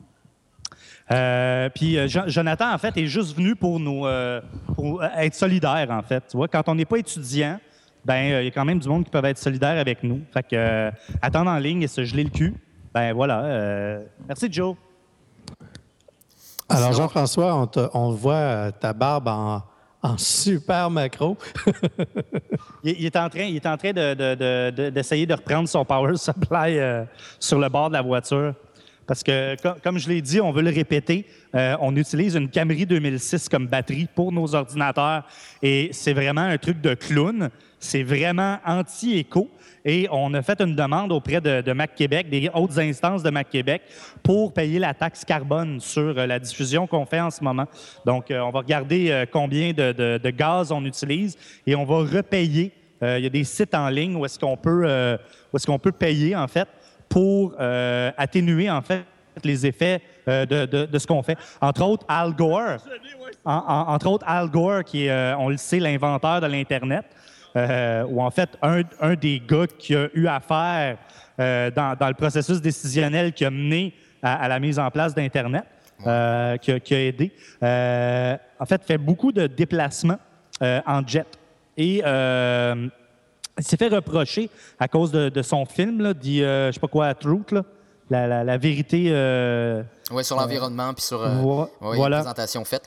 Puis Jonathan, en fait, est juste venu pour être solidaire, en fait. Tu vois, quand on n'est pas étudiant, ben il y a quand même du monde qui peut être solidaire avec nous. Fait que attendre en ligne et se geler le cul, ben voilà. Merci, Joe. Alors, Jean-François, on voit ta barbe en super macro. il est en train d'essayer de reprendre son power supply sur le bord de la voiture. Parce que, comme je l'ai dit, on veut le répéter, on utilise une Camry 2006 comme batterie pour nos ordinateurs et c'est vraiment un truc de clown. C'est vraiment anti-éco et on a fait une demande auprès de Mac Québec, des hautes instances de Mac Québec, pour payer la taxe carbone sur la diffusion qu'on fait en ce moment. Donc, on va regarder combien de gaz on utilise et on va repayer. Il y a des sites en ligne où est-ce qu'on peut payer, en fait, pour atténuer, en fait, les effets de ce qu'on fait. Entre autres, Al Gore. Entre autres, Al Gore, qui est, on le sait, l'inventeur de l'Internet, ou en fait, un des gars qui a eu affaire dans le processus décisionnel qui a mené à la mise en place d'Internet, qui a aidé. En fait, fait beaucoup de déplacements en jet. Et... il s'est fait reprocher à cause de son film, là, dit, je sais pas quoi, Truth, là, la vérité... oui, sur l'environnement, puis sur voilà. une présentation faite. Hein.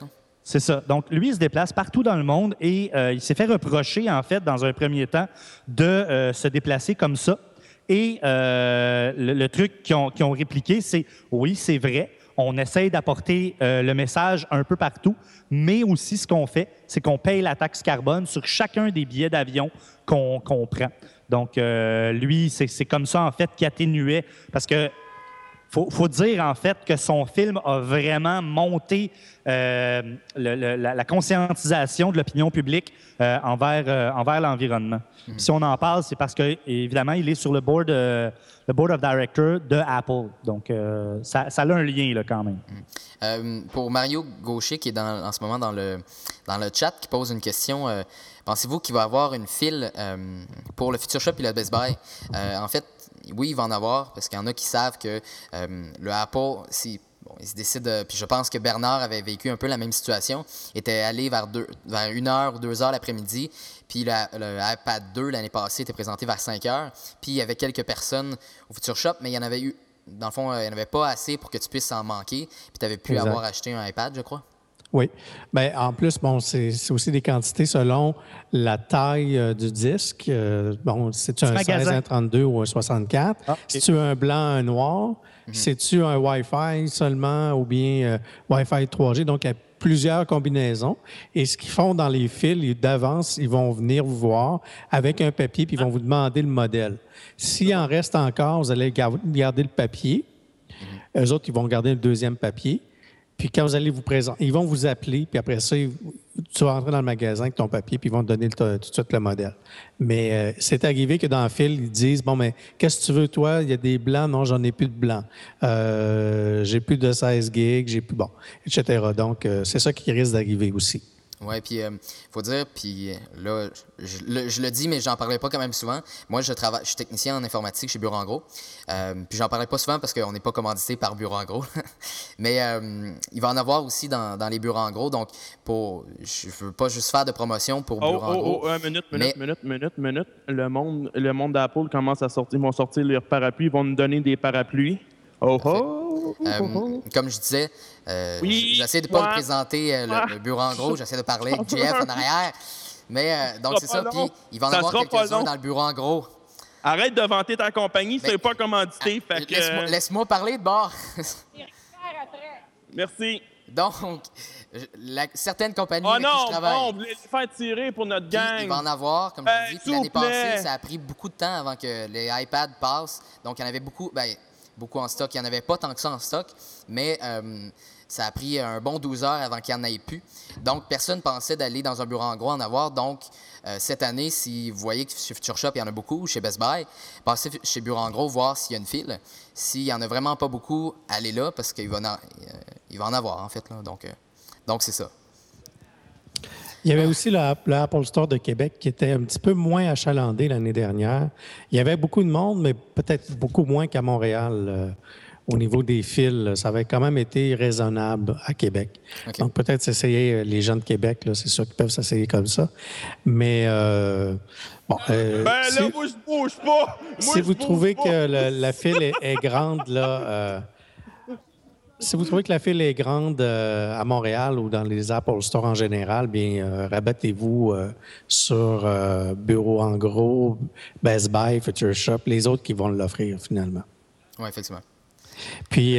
C'est ça. Donc, lui, il se déplace partout dans le monde et il s'est fait reprocher, en fait, dans un premier temps, de se déplacer comme ça. Et le truc qu'ils ont répliqué, c'est oui, c'est vrai, on essaye d'apporter le message un peu partout, mais aussi ce qu'on fait, c'est qu'on paye la taxe carbone sur chacun des billets d'avion qu'on prend. Donc, lui, c'est comme ça, en fait, qu'il atténuait. Parce que faut dire, en fait, que son film a vraiment monté la conscientisation de l'opinion publique envers l'environnement. Puis si on en parle, c'est parce que, évidemment, il est sur le board of directors de Apple. Donc, ça a un lien, là, quand même. Pour Mario Gaucher, qui est en ce moment dans le chat, qui pose une question, pensez-vous qu'il va y avoir une file pour le Future Shop et le Best Buy? En fait, oui, il va en avoir, parce qu'il y en a qui savent que le Apple, il se décide, puis je pense que Bernard avait vécu un peu la même situation, était allé vers 1h ou 2h l'après-midi, puis le iPad 2 l'année passée était présenté vers 5h, puis il y avait quelques personnes au Future Shop, mais il y en avait eu, dans le fond, il n'y en avait pas assez pour que tu puisses en manquer, puis tu avais pu avoir acheté un iPad, je crois. Oui. Bien, en plus, bon, c'est aussi des quantités selon la taille du disque. Bon, si tu as un 16, un 32 ou un 64. Ah, okay. Si tu as un blanc, un noir. Si tu as un Wi-Fi seulement ou bien Wi-Fi 3G. Donc, il y a plusieurs combinaisons. Et ce qu'ils font dans les fils, d'avance, ils vont venir vous voir avec un papier puis ils vont vous demander le modèle. S'il en reste encore, vous allez garder le papier. Eux autres, ils vont garder le deuxième papier. Puis quand vous allez vous présenter, ils vont vous appeler, puis après ça, tu vas rentrer dans le magasin avec ton papier, puis ils vont te donner tout de suite le modèle. Mais c'est arrivé que dans le fil, ils disent, bon, mais qu'est-ce que tu veux, toi? Il y a des blancs? Non, j'en ai plus de blancs. J'ai plus de 16 gigs, j'ai plus, bon, etc. Donc, c'est ça qui risque d'arriver aussi. Oui, puis il faut dire, puis là, je le dis, mais j'en parlais pas quand même souvent. Moi, je suis technicien en informatique chez Bureau en Gros. Puis j'en parlais pas souvent parce qu'on n'est pas commandité par Bureau en Gros. Mais il va en avoir aussi dans les Bureaux en Gros. Donc, je veux pas juste faire de promotion pour Bureau en Gros. Minute. Le monde d'Apple commence à sortir. Ils vont sortir leurs parapluies. Ils vont nous donner des parapluies. Comme je disais, j'essaie de ne pas présenter le Bureau en Gros, j'essaie de parler avec JF en arrière. Mais donc c'est ça, puis il va en avoir quelques-uns dans le Bureau en Gros. Arrête de vanter ta compagnie, c'est pas commandité. Laisse-moi parler de bord. Merci. Donc, certaines compagnies avec qui je travaille... on voulait les faire tirer pour notre gang. Il va en avoir, comme je vous dis, l'année passée, ça a pris beaucoup de temps avant que les iPads passent. Donc, il y en avait beaucoup... beaucoup en stock. Il n'y en avait pas tant que ça en stock, mais ça a pris un bon 12 heures avant qu'il n'y en ait plus. Donc, personne ne pensait d'aller dans un Bureau en Gros en avoir. Donc, cette année, si vous voyez que chez Future Shop, il y en a beaucoup, chez Best Buy, passez chez Bureau en Gros, voir s'il y a une file. S'il n'y en a vraiment pas beaucoup, allez là, parce qu'il va en avoir, en fait. Là. Donc, c'est ça. Il y avait aussi le Apple Store de Québec qui était un petit peu moins achalandé l'année dernière. Il y avait beaucoup de monde, mais peut-être beaucoup moins qu'à Montréal au niveau des fils. Ça avait quand même été raisonnable à Québec. Okay. Donc, peut-être s'essayer, les gens de Québec, là, c'est sûr qu'ils peuvent s'essayer comme ça. Mais, bon... là, moi, je bouge pas! Si vous trouvez que la file est grande, là... Si vous trouvez que la file est grande à Montréal ou dans les Apple Store en général, bien, rabattez-vous sur Bureau en Gros, Best Buy, Future Shop, les autres qui vont l'offrir finalement. Oui, effectivement. Puis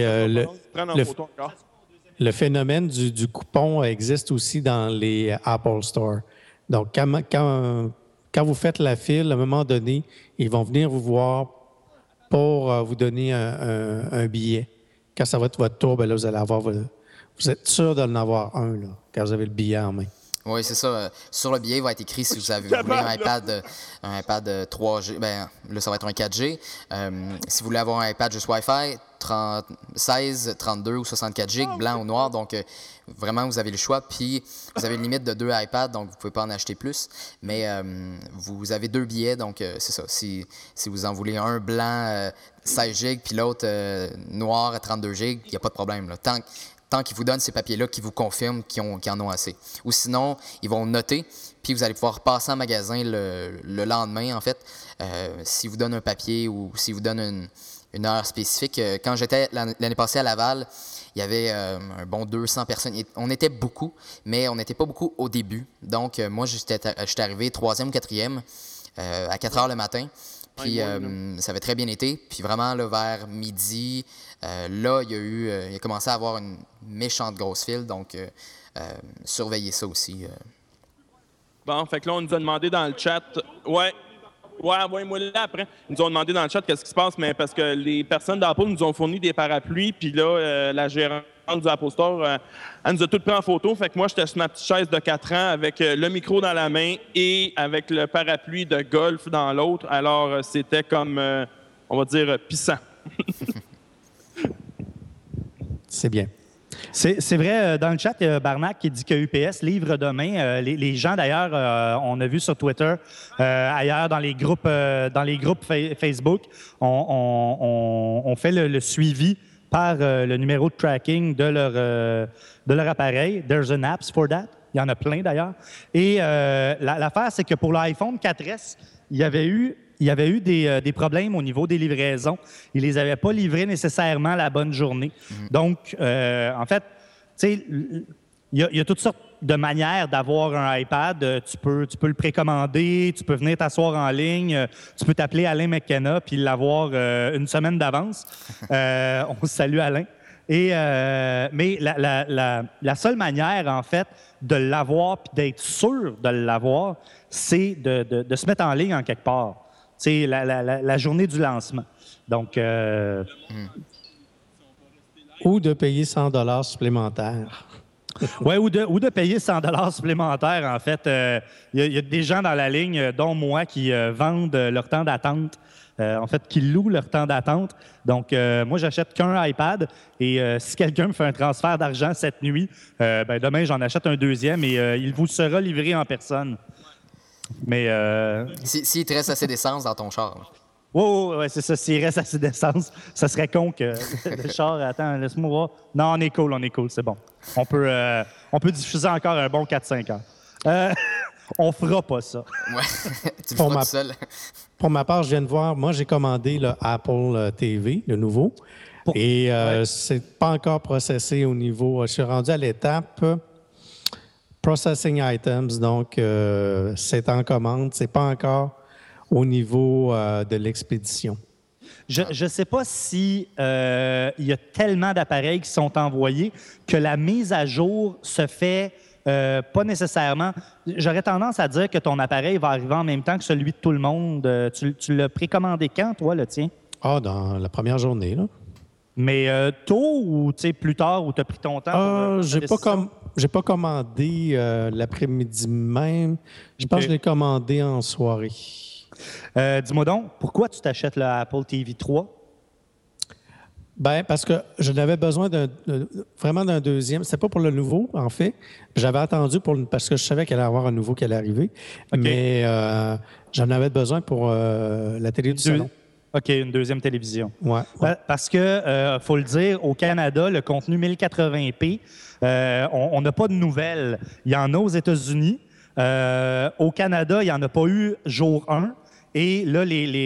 le phénomène du coupon existe aussi dans les Apple Store. Donc, quand vous faites la file, à un moment donné, ils vont venir vous voir pour vous donner un billet. Quand ça va être votre tour, bien là, vous allez avoir... Vous êtes sûr d'en avoir un, là, quand vous avez le billet en main. Oui, c'est ça. Sur le billet, il va être écrit si vous avez voulu un iPad 3G. Bien, là, ça va être un 4G. Si vous voulez avoir un iPad juste Wi-Fi, 16, 32 ou 64 GB, blanc ou noir. Donc, vraiment, vous avez le choix. Puis, vous avez une limite de 2 iPads, donc vous ne pouvez pas en acheter plus. Mais vous avez 2 billets, donc c'est ça. Si vous en voulez un blanc 16 GB, puis l'autre noir à 32 GB, il n'y a pas de problème. Là. Tant qu'ils vous donnent ces papiers-là qui vous confirment qu'ils en ont assez. Ou sinon, ils vont noter, puis vous allez pouvoir passer en magasin le lendemain, en fait. S'ils vous donnent un papier ou s'ils vous donnent une heure spécifique. Quand j'étais l'année passée à Laval, il y avait un bon 200 personnes. On était beaucoup, mais on n'était pas beaucoup au début. Donc, moi, j'étais arrivé 3e ou 4e à 4 heures le matin. Puis, ça avait très bien été. Puis, vraiment, là, vers midi, là, il a commencé à avoir une méchante grosse file. Donc, surveillez ça aussi. Bon, fait que là, on nous a demandé dans le chat. Ouais, envoyez-moi là après. Ils nous ont demandé dans le chat qu'est-ce qui se passe, mais parce que les personnes d'Apple nous ont fourni des parapluies, puis là, la gérante du Apple Store, elle nous a tout pris en photo. Fait que moi, j'étais sur ma petite chaise de 4 ans avec le micro dans la main et avec le parapluie de golf dans l'autre. Alors, c'était comme, on va dire, pissant. C'est bien. C'est vrai, dans le chat, il y a Barnac qui dit que UPS livre demain. Les gens, d'ailleurs, on a vu sur Twitter, ailleurs dans les groupes Facebook, on fait le suivi par le numéro de tracking de leur appareil. There's an app for that. Il y en a plein, d'ailleurs. Et l'affaire, c'est que pour l'iPhone 4S, il y avait eu des problèmes au niveau des livraisons. Ils ne les avaient pas livrés nécessairement la bonne journée. Donc, en fait, tu sais, il y a toutes sortes de manières d'avoir un iPad. Tu peux le précommander, tu peux venir t'asseoir en ligne, tu peux t'appeler Alain McKenna puis l'avoir une semaine d'avance. On salue Alain. Mais la seule manière, en fait, de l'avoir puis d'être sûr de l'avoir, c'est de se mettre en ligne en quelque part. C'est la journée du lancement. Donc, Ou de payer 100 $ supplémentaires. Oui, ou de payer 100 $ supplémentaires, en fait. Il y a des gens dans la ligne, dont moi, qui vendent leur temps d'attente. En fait, qui louent leur temps d'attente. Donc, moi, j'achète qu'un iPad et si quelqu'un me fait un transfert d'argent cette nuit, demain, j'en achète un deuxième et il vous sera livré en personne. Mais. S'il te reste assez d'essence dans ton char. Là. Oui, c'est ça. S'il reste assez d'essence, ça serait con que le char. Attends, laisse-moi voir. Non, on est cool, c'est bon. On peut diffuser encore un bon 4-5 heures. On fera pas ça. Ouais, tu le feras tout seul. Pour ma part, je viens de voir, moi, j'ai commandé le Apple TV, le nouveau, et c'est pas encore processé au niveau. Je suis rendu à l'étape processing items, donc c'est en commande, c'est pas encore au niveau de l'expédition. Je ne sais pas si il y a tellement d'appareils qui sont envoyés que la mise à jour se fait pas nécessairement. J'aurais tendance à dire que ton appareil va arriver en même temps que celui de tout le monde. Tu l'as précommandé quand, toi, le tien? Ah, dans la première journée, là. Mais tôt ou plus tard, où tu as pris ton temps? J'ai pas commandé l'après-midi même. Je pense que je l'ai commandé en soirée. Dis-moi donc, pourquoi tu t'achètes le Apple TV 3? Bien, parce que je n'avais besoin vraiment d'un deuxième. C'était pas pour le nouveau, en fait. J'avais attendu parce que je savais qu'il allait y avoir un nouveau qui allait arriver. Okay. Mais j'en avais besoin pour la télé du salon. OK, une deuxième télévision. Ouais. Parce que, faut le dire, au Canada, le contenu 1080p, on n'a pas de nouvelles. Il y en a aux États-Unis. Au Canada, il n'y en a pas eu jour 1. Et là,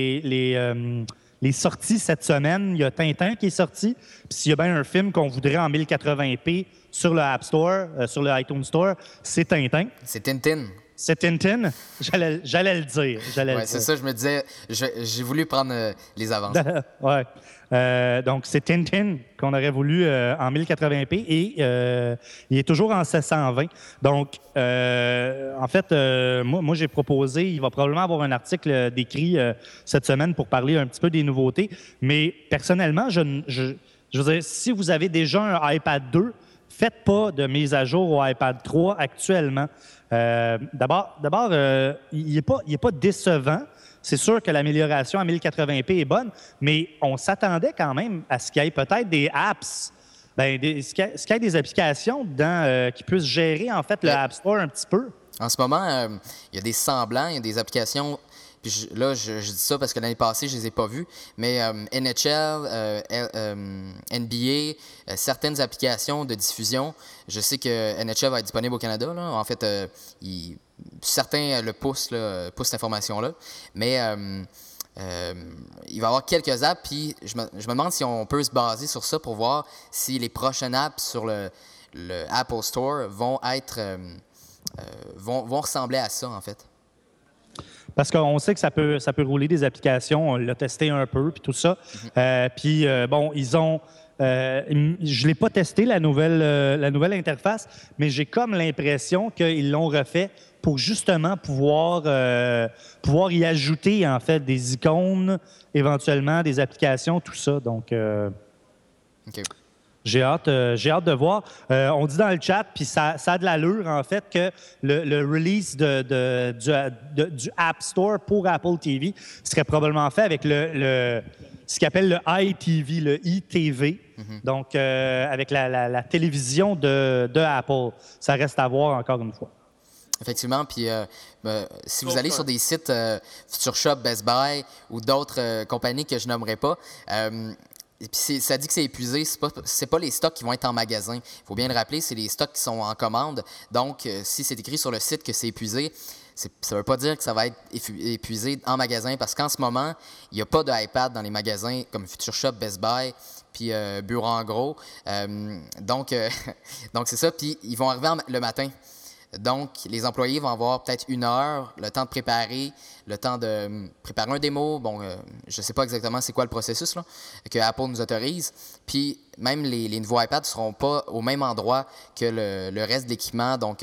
les sorties cette semaine, il y a Tintin qui est sorti. Puis s'il y a bien un film qu'on voudrait en 1080p sur le App Store, sur le iTunes Store, c'est Tintin. C'est Tintin. C'est Tintin. J'allais le dire. Oui, c'est ça, je me disais, j'ai voulu prendre les avances. Oui. Donc, c'est Tintin qu'on aurait voulu en 1080p et il est toujours en 720. Donc, en fait, moi, j'ai proposé, il va probablement avoir un article décrit cette semaine pour parler un petit peu des nouveautés. Mais personnellement, je veux dire, si vous avez déjà un iPad 2, faites pas de mise à jour au iPad 3 actuellement. D'abord, il n'est pas décevant. C'est sûr que l'amélioration à 1080p est bonne, mais on s'attendait quand même à ce qu'il y ait peut-être des apps, ce qu'il y ait des applications dedans qui puissent gérer en fait le App Store un petit peu. En ce moment, il y a des semblants, il y a des applications. Puis je dis ça parce que l'année passée, je les ai pas vus, mais NHL, NBA, certaines applications de diffusion, je sais que NHL va être disponible au Canada. Là. En fait, certains le poussent cette information-là. Mais il va y avoir quelques apps, puis je me demande si on peut se baser sur ça pour voir si les prochaines apps sur le Apple Store vont ressembler à ça, en fait. Parce qu'on sait que ça peut rouler des applications. On l'a testé un peu, puis tout ça. Puis, bon, ils ont... je ne l'ai pas testé, la nouvelle interface, mais j'ai comme l'impression qu'ils l'ont refait pour justement pouvoir y ajouter, en fait, des icônes, éventuellement, des applications, tout ça. Donc, OK. j'ai hâte de voir. On dit dans le chat, puis ça a de l'allure, en fait, que le release du App Store pour Apple TV serait probablement fait avec ce qu'ils appellent le iTV, le iTV. Donc, avec la télévision de Apple. Ça reste à voir encore une fois. Effectivement, puis si vous allez sur des sites Future Shop, Best Buy ou d'autres compagnies que je nommerai pas, et puis ça dit que c'est épuisé, c'est pas les stocks qui vont être en magasin. Il faut bien le rappeler, c'est les stocks qui sont en commande. Donc, si c'est écrit sur le site que c'est épuisé, ça ne veut pas dire que ça va être épuisé en magasin parce qu'en ce moment, il n'y a pas d'iPad dans les magasins comme Future Shop, Best Buy, puis Bureau en gros. Donc, c'est ça. Puis ils vont arriver le matin. Donc, les employés vont avoir peut-être 1 heure, le temps de préparer, le temps de préparer un démo. Bon, je ne sais pas exactement c'est quoi le processus là, que Apple nous autorise. Puis, même les nouveaux iPads ne seront pas au même endroit que le reste de l'équipement. Donc,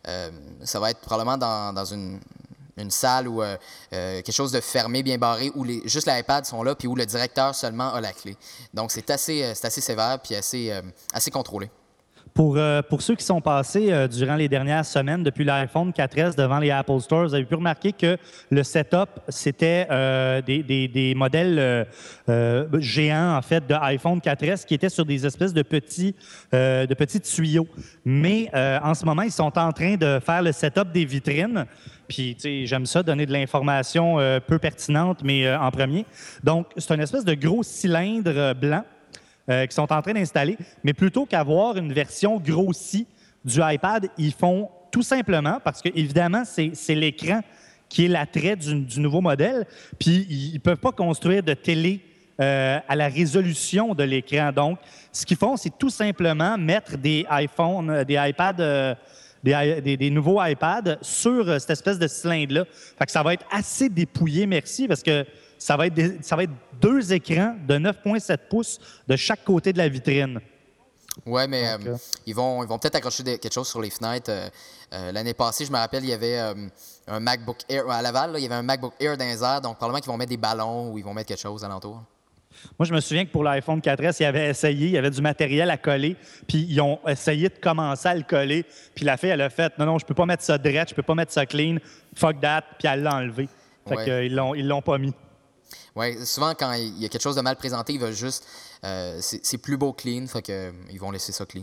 ça va être probablement dans une salle ou quelque chose de fermé, bien barré, où juste les iPads sont là, puis où le directeur seulement a la clé. Donc, c'est assez sévère puis assez contrôlé. Pour ceux qui sont passés durant les dernières semaines, depuis l'iPhone 4S devant les Apple Stores, vous avez pu remarquer que le setup, c'était des modèles géants, en fait, de iPhone 4S qui étaient sur des espèces de petits tuyaux. Mais en ce moment, ils sont en train de faire le setup des vitrines. Puis, tu sais, j'aime ça, donner de l'information peu pertinente, mais en premier. Donc, c'est une espèce de gros cylindre blanc qui sont en train d'installer, mais plutôt qu'avoir une version grossie du iPad, ils font tout simplement, parce que évidemment, c'est l'écran qui est l'attrait du nouveau modèle, puis ils ne peuvent pas construire de télé à la résolution de l'écran. Donc, ce qu'ils font, c'est tout simplement mettre des iPhones, des iPads, des nouveaux iPads sur cette espèce de cylindre-là. Fait que ça va être assez dépouillé, merci, parce que ça va être 2 écrans de 9,7 pouces de chaque côté de la vitrine. Oui, mais ils vont peut-être accrocher quelque chose sur les fenêtres. L'année passée, je me rappelle, il y avait un MacBook Air à Laval, là, il y avait un MacBook Air dans les airs, donc probablement qu'ils vont mettre des ballons ou ils vont mettre quelque chose alentour. Moi, je me souviens que pour l'iPhone 4S, ils avaient essayé, il y avait du matériel à coller, puis ils ont essayé de commencer à le coller, puis la fille, elle a fait « Non, je peux pas mettre ça direct, je peux pas mettre ça clean, fuck that », puis elle l'a enlevé. Fait qu'ils l'ont pas mis. Oui, souvent, quand il y a quelque chose de mal présenté, ils veulent juste... c'est plus beau clean, fait que ils vont laisser ça clean.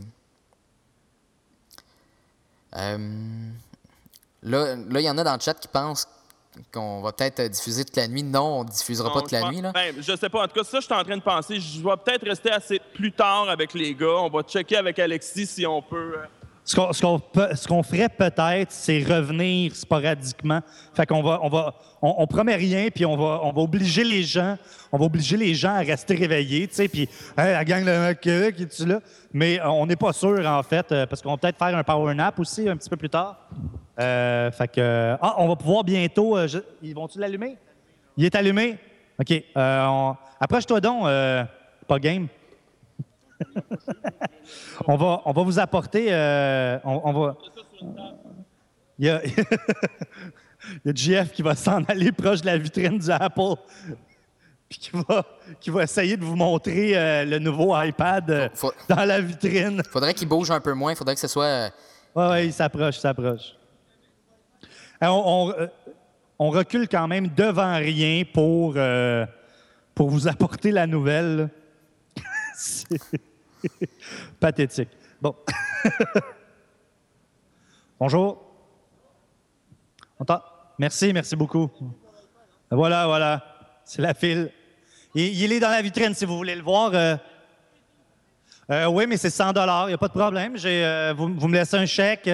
Là, il y en a dans le chat qui pensent qu'on va peut-être diffuser toute la nuit. Non, on ne diffusera pas toute la nuit. Là. Ben, je sais pas. En tout cas, ça, je suis en train de penser. Je vais peut-être rester assez plus tard avec les gars. On va checker avec Alexis si on peut... Ce qu'on ferait peut-être, c'est revenir sporadiquement. Fait qu'on on promet rien, puis on va obliger les gens à rester réveillés, tu sais, puis hey, la gang de mec qui est là, mais on n'est pas sûr en fait, parce qu'on va peut-être faire un power nap aussi un petit peu plus tard. Fait que on va pouvoir bientôt. Ils vont-tu l'allumer? Il est allumé. Ok. Approche-toi donc, pas game. On va vous apporter. Il y a JF qui va s'en aller proche de la vitrine du Apple, puis qui va essayer de vous montrer le nouveau iPad dans la vitrine. Faudrait qu'il bouge un peu moins. Il faudrait que ce soit. Oui, il s'approche. On recule quand même devant rien pour vous apporter la nouvelle. C'est pathétique. Bon. Bonjour. Merci beaucoup. Voilà. C'est la file. Il est dans la vitrine si vous voulez le voir. Oui, mais c'est 100 $. Il n'y a pas de problème. Vous me laissez un chèque.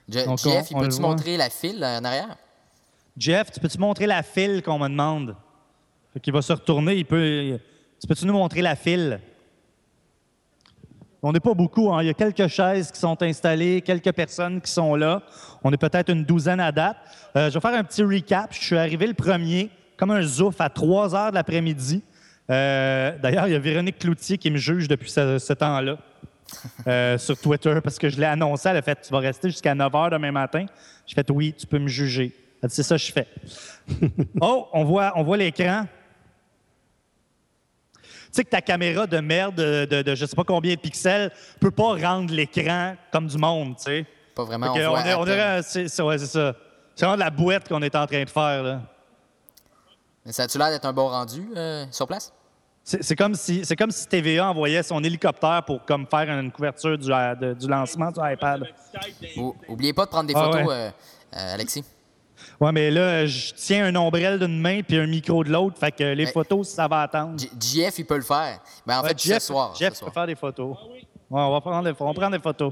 Donc, Jeff, on le peux-tu voit. montrer la file en arrière? Jeff, tu peux-tu montrer la file qu'on me demande? Fait qu'il va se retourner, Tu peux-tu nous montrer la file? On n'est pas beaucoup, hein? Il y a quelques chaises qui sont installées, quelques personnes qui sont là. On est peut-être une douzaine à date. Je vais faire un petit recap. Je suis arrivé le premier, comme un zouf, à 3 heures de l'après-midi. D'ailleurs, il y a Véronique Cloutier qui me juge depuis ce temps-là sur Twitter parce que je l'ai annoncé. Elle a fait « Tu vas rester jusqu'à 9 heures demain matin. » J'ai fait « Oui, tu peux me juger. » Elle dit « C'est ça que je fais. » Oh, on voit l'écran. Tu sais que ta caméra de merde de je sais pas combien de pixels peut pas rendre l'écran comme du monde, tu sais. Pas vraiment, Fait que on voit on dirait, c'est ça. C'est vraiment de la bouette qu'on est en train de faire, là. Mais ça a-tu l'air d'être un bon rendu sur place? C'est comme si TVA envoyait son hélicoptère pour comme faire une couverture du lancement du iPad. Oubliez pas de prendre des photos, Alexis. Ouais, mais là, je tiens un ombrelle d'une main puis un micro de l'autre, fait que les photos, ça va attendre. JF, il peut le faire. Ben, en fait, Jeff, ce soir. Jeff peut faire des photos. Ouais, on prend des photos.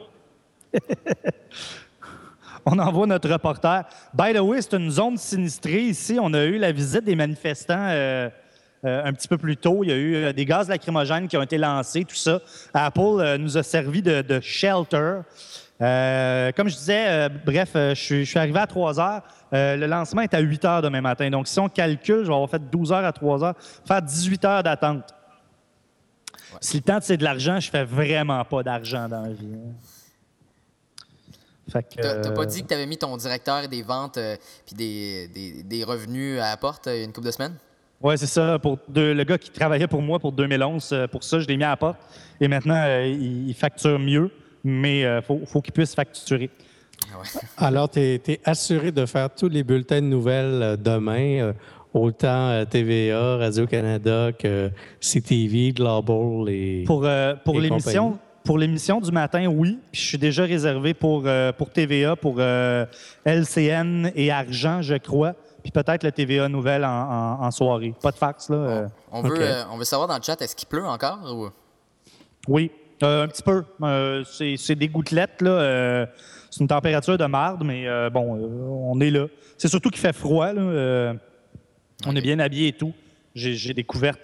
On envoie notre reporter. By the way, c'est une zone sinistrée ici. On a eu la visite des manifestants un petit peu plus tôt. Il y a eu des gaz lacrymogènes qui ont été lancés, tout ça. Apple nous a servi de shelter. Comme je disais, bref, je suis arrivé à 3 heures. Le lancement est à 8 heures demain matin. Donc, si on calcule, je vais avoir fait 12 heures à 3 heures, faire 18 heures d'attente. Ouais. Si le temps, c'est de l'argent, je fais vraiment pas d'argent dans la vie. T'as pas dit que tu avais mis ton directeur des ventes puis des revenus à la porte il y a une couple de semaines? Oui, c'est ça. Le gars qui travaillait pour moi pour 2011, pour ça, je l'ai mis à la porte. Et maintenant, il facture mieux, mais il faut qu'il puisse facturer. Ah ouais. Alors, tu es assuré de faire tous les bulletins de nouvelles demain, autant TVA, Radio-Canada que CTV, Global et pour l'émission. Pour l'émission du matin, oui. Puis je suis déjà réservé pour TVA, pour LCN et Argent, je crois. Puis peut-être le TVA Nouvelle en soirée. Pas de fax, là. On veut savoir dans le chat, est-ce qu'il pleut encore? Ou... Oui, un petit peu. C'est des gouttelettes, là. C'est une température de marde, mais on est là. C'est surtout qu'il fait froid, là. On est bien habillés et tout. J'ai découvert...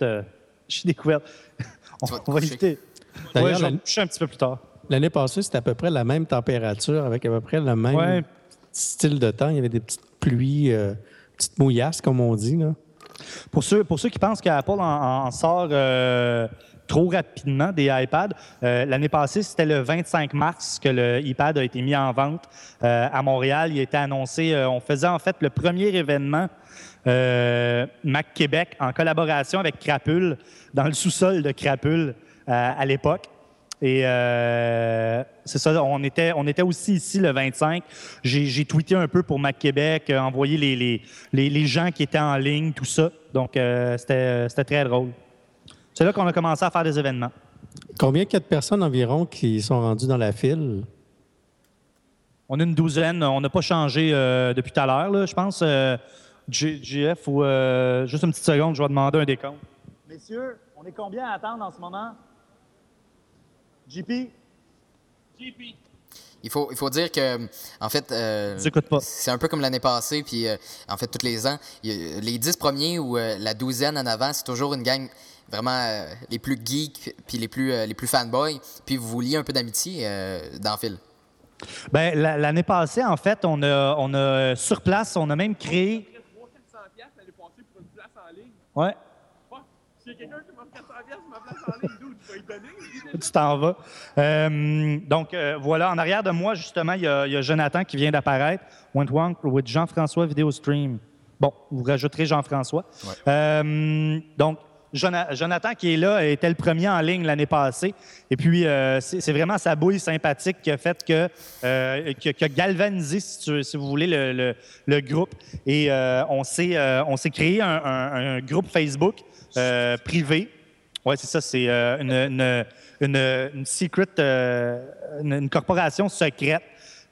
on va éviter... D'ailleurs, je vais me coucher un petit peu plus tard. L'année passée, c'était à peu près la même température, avec à peu près le même style de temps. Il y avait des petites pluies, petites mouillasses, comme on dit, là. Pour ceux qui pensent qu'Apple en sort trop rapidement des iPads, l'année passée, c'était le 25 mars que le iPad a été mis en vente à Montréal. Il a été annoncé, on faisait en fait le premier événement Mac Québec en collaboration avec Crapule, dans le sous-sol de Crapule à l'époque. Et c'est ça, on était aussi ici le 25. J'ai tweeté un peu pour Mac Québec, envoyé les gens qui étaient en ligne, tout ça. Donc, c'était très drôle. C'est là qu'on a commencé à faire des événements. Combien il y a de personnes environ qui sont rendues dans la file? On a une douzaine. On n'a pas changé depuis tout à l'heure, là, je pense. GF, ou juste une petite seconde, je vais demander un décompte. Messieurs, on est combien à attendre en ce moment? JP? Il faut dire que, en fait, c'est un peu comme l'année passée, puis en fait, tous les ans, les 10 premiers ou la douzaine en avant, c'est toujours une gang vraiment les plus geeks puis les plus fanboys, puis vous liez un peu d'amitié dans le fil. Bien, l'année passée, en fait, on a sur place, on a même créé... 300-400$ l'année passée pour une place en ligne. Ouais. S'il y a quelqu'un qui m'offre 400$ pour ma place en ligne, d'où tu vas y donner? Tu t'en vas. Donc, voilà, en arrière de moi, justement, il y a Jonathan qui vient d'apparaître. Went Wonk with Jean-François Vidéo Stream. Bon, vous rajouterez Jean-François. Ouais. Donc, Jonathan qui est là était le premier en ligne l'année passée. Et puis, c'est vraiment sa bouille sympathique qui a fait qui a galvanisé, si vous voulez, le groupe. Et on s'est créé un groupe Facebook privé. Oui, c'est ça. C'est une secret, une corporation secrète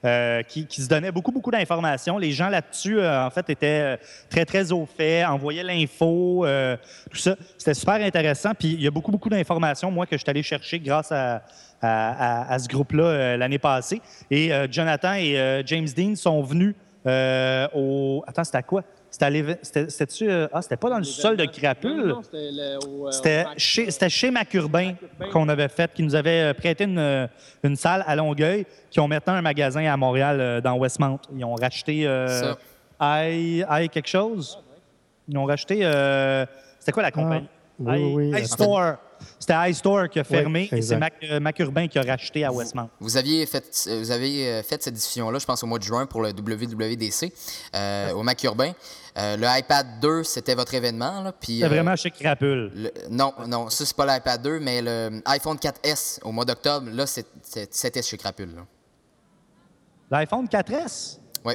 qui se donnait beaucoup d'informations. Les gens là-dessus, en fait, étaient très, très au fait, envoyaient l'info, tout ça. C'était super intéressant. Puis il y a beaucoup d'informations, moi, que je suis allé chercher grâce à ce groupe-là l'année passée. Et Jonathan et James Dean sont venus au... Attends, c'était à quoi? C'était pas dans le sol de Crapule? Non, c'était C'était chez Macurbain qu'on avait fait, qui nous avait prêté une salle à Longueuil, qui ont maintenant un magasin à Montréal, dans Westmount. Ils ont racheté i quelque chose. Ils ont racheté... c'était quoi la compagnie? Oui. iStore. C'était iStore qui a fermé et c'est exact. Macurbain qui a racheté à Westmount. Vous avez fait cette diffusion-là, je pense, au mois de juin pour le WWDC, au Mac Urbain. Le iPad 2, c'était votre événement. Là, puis, C'était vraiment chez Crapule. Non, ça, c'est pas l'iPad 2, mais le iPhone 4S au mois d'octobre, là, c'était chez Crapule. Là. L'iPhone 4S? Oui.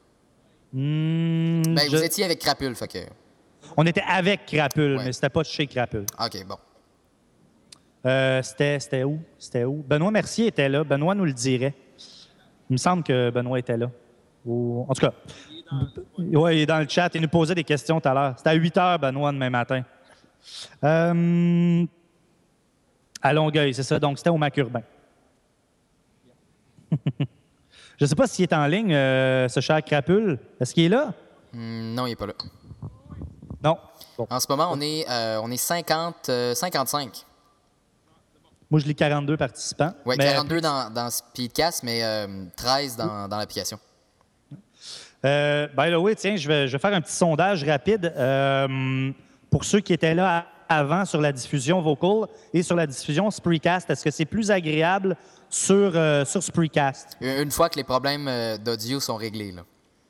Vous étiez avec Crapule, fait que... On était avec Crapule, Ouais. mais c'était pas chez Crapule. OK, bon. C'était où? Benoît Mercier était là. Benoît nous le dirait. Il me semble que Benoît était là. En tout cas, il est dans le chat. Il nous posait des questions tout à l'heure. C'était à 8 h, Benoît, demain matin. À Longueuil, c'est ça. Donc, c'était au Mac Urbain. Je ne sais pas s'il est en ligne, ce cher Crapule. Est-ce qu'il est là? Non, il n'est pas là. Non. Bon. En ce moment, on est 55. Moi, je lis 42 participants. Oui, Mais 42 dans Speedcast, mais 13 dans l'application. By the way, tiens, je vais faire un petit sondage rapide pour ceux qui étaient là avant sur la diffusion vocal et sur la diffusion Spreecast. Est-ce que c'est plus agréable sur Spreecast? Une fois que les problèmes d'audio sont réglés. Là.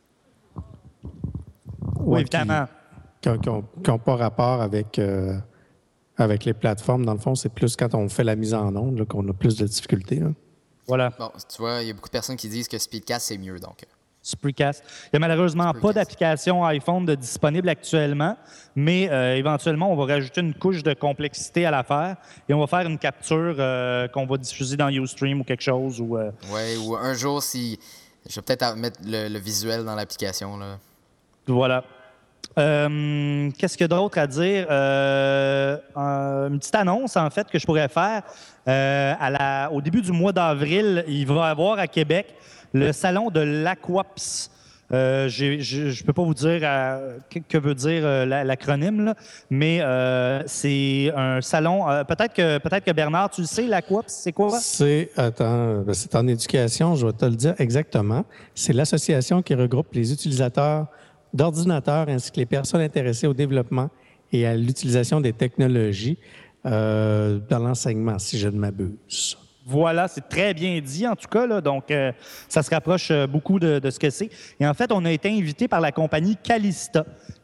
Oui, évidemment. Qui n'ont pas rapport avec les plateformes. Dans le fond, c'est plus quand on fait la mise en onde là, qu'on a plus de difficultés. Hein. Voilà. Bon, tu vois, il y a beaucoup de personnes qui disent que Speedcast, c'est mieux. Donc. Spreecast. Il n'y a malheureusement pas Spreecast. d'application iPhone de disponible actuellement, mais éventuellement, on va rajouter une couche de complexité à l'affaire et on va faire une capture qu'on va diffuser dans Ustream ou quelque chose. Ou un jour, si je vais peut-être mettre le visuel dans l'application. Là. voilà. Qu'est-ce qu'il y a d'autre à dire? Une petite annonce, en fait, que je pourrais faire. Au début du mois d'avril, il va y avoir à Québec le salon de l'Aquaps. Je ne peux pas vous dire que veut dire l'acronyme, là, mais c'est un salon. Peut-être que Bernard, tu le sais, l'Aquaps, c'est quoi? C'est en éducation, je vais te le dire exactement. C'est l'association qui regroupe les utilisateurs d'ordinateurs ainsi que les personnes intéressées au développement et à l'utilisation des technologies dans l'enseignement, si je ne m'abuse. Voilà, c'est très bien dit en tout cas. Là, donc, ça se rapproche beaucoup de ce que c'est. Et en fait, on a été invité par la compagnie Callista.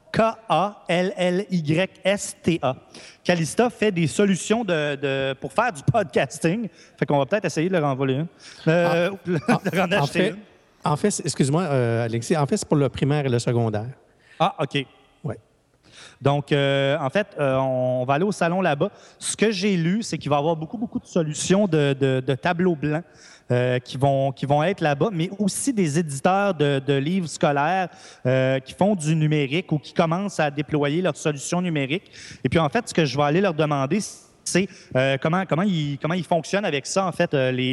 K-A-L-L-Y-S-T-A. Callista fait des solutions pour faire du podcasting. Fait qu'on va peut-être essayer de leur envoler une. De leur en acheter une. En fait, excuse-moi, Alexis, c'est pour le primaire et le secondaire. Ah, OK. Oui. Donc, en fait, on va aller au salon là-bas. Ce que j'ai lu, c'est qu'il va y avoir beaucoup de solutions de tableaux blancs qui vont être là-bas, mais aussi des éditeurs de livres scolaires qui font du numérique ou qui commencent à déployer leurs solutions numériques. Et puis, en fait, ce que je vais aller leur demander, c'est comment ils fonctionnent avec ça, en fait,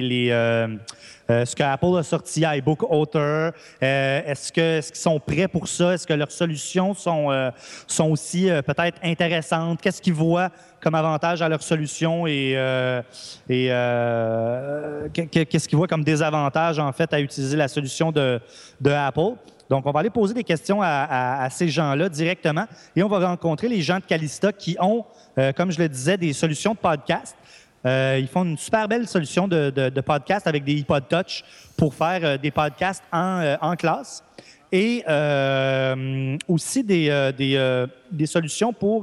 ce que Apple a sorti, iBook Author. Est-ce qu'ils sont prêts pour ça? Est-ce que leurs solutions sont aussi peut-être intéressantes? Qu'est-ce qu'ils voient comme avantage à leurs solutions et qu'est-ce qu'ils voient comme désavantage, en fait, à utiliser la solution de Apple? Donc, on va aller poser des questions à ces gens-là directement et on va rencontrer les gens de Callista qui ont, comme je le disais, des solutions de podcast. Ils font une super belle solution de podcast avec des iPod Touch pour faire des podcasts en classe et aussi des solutions pour...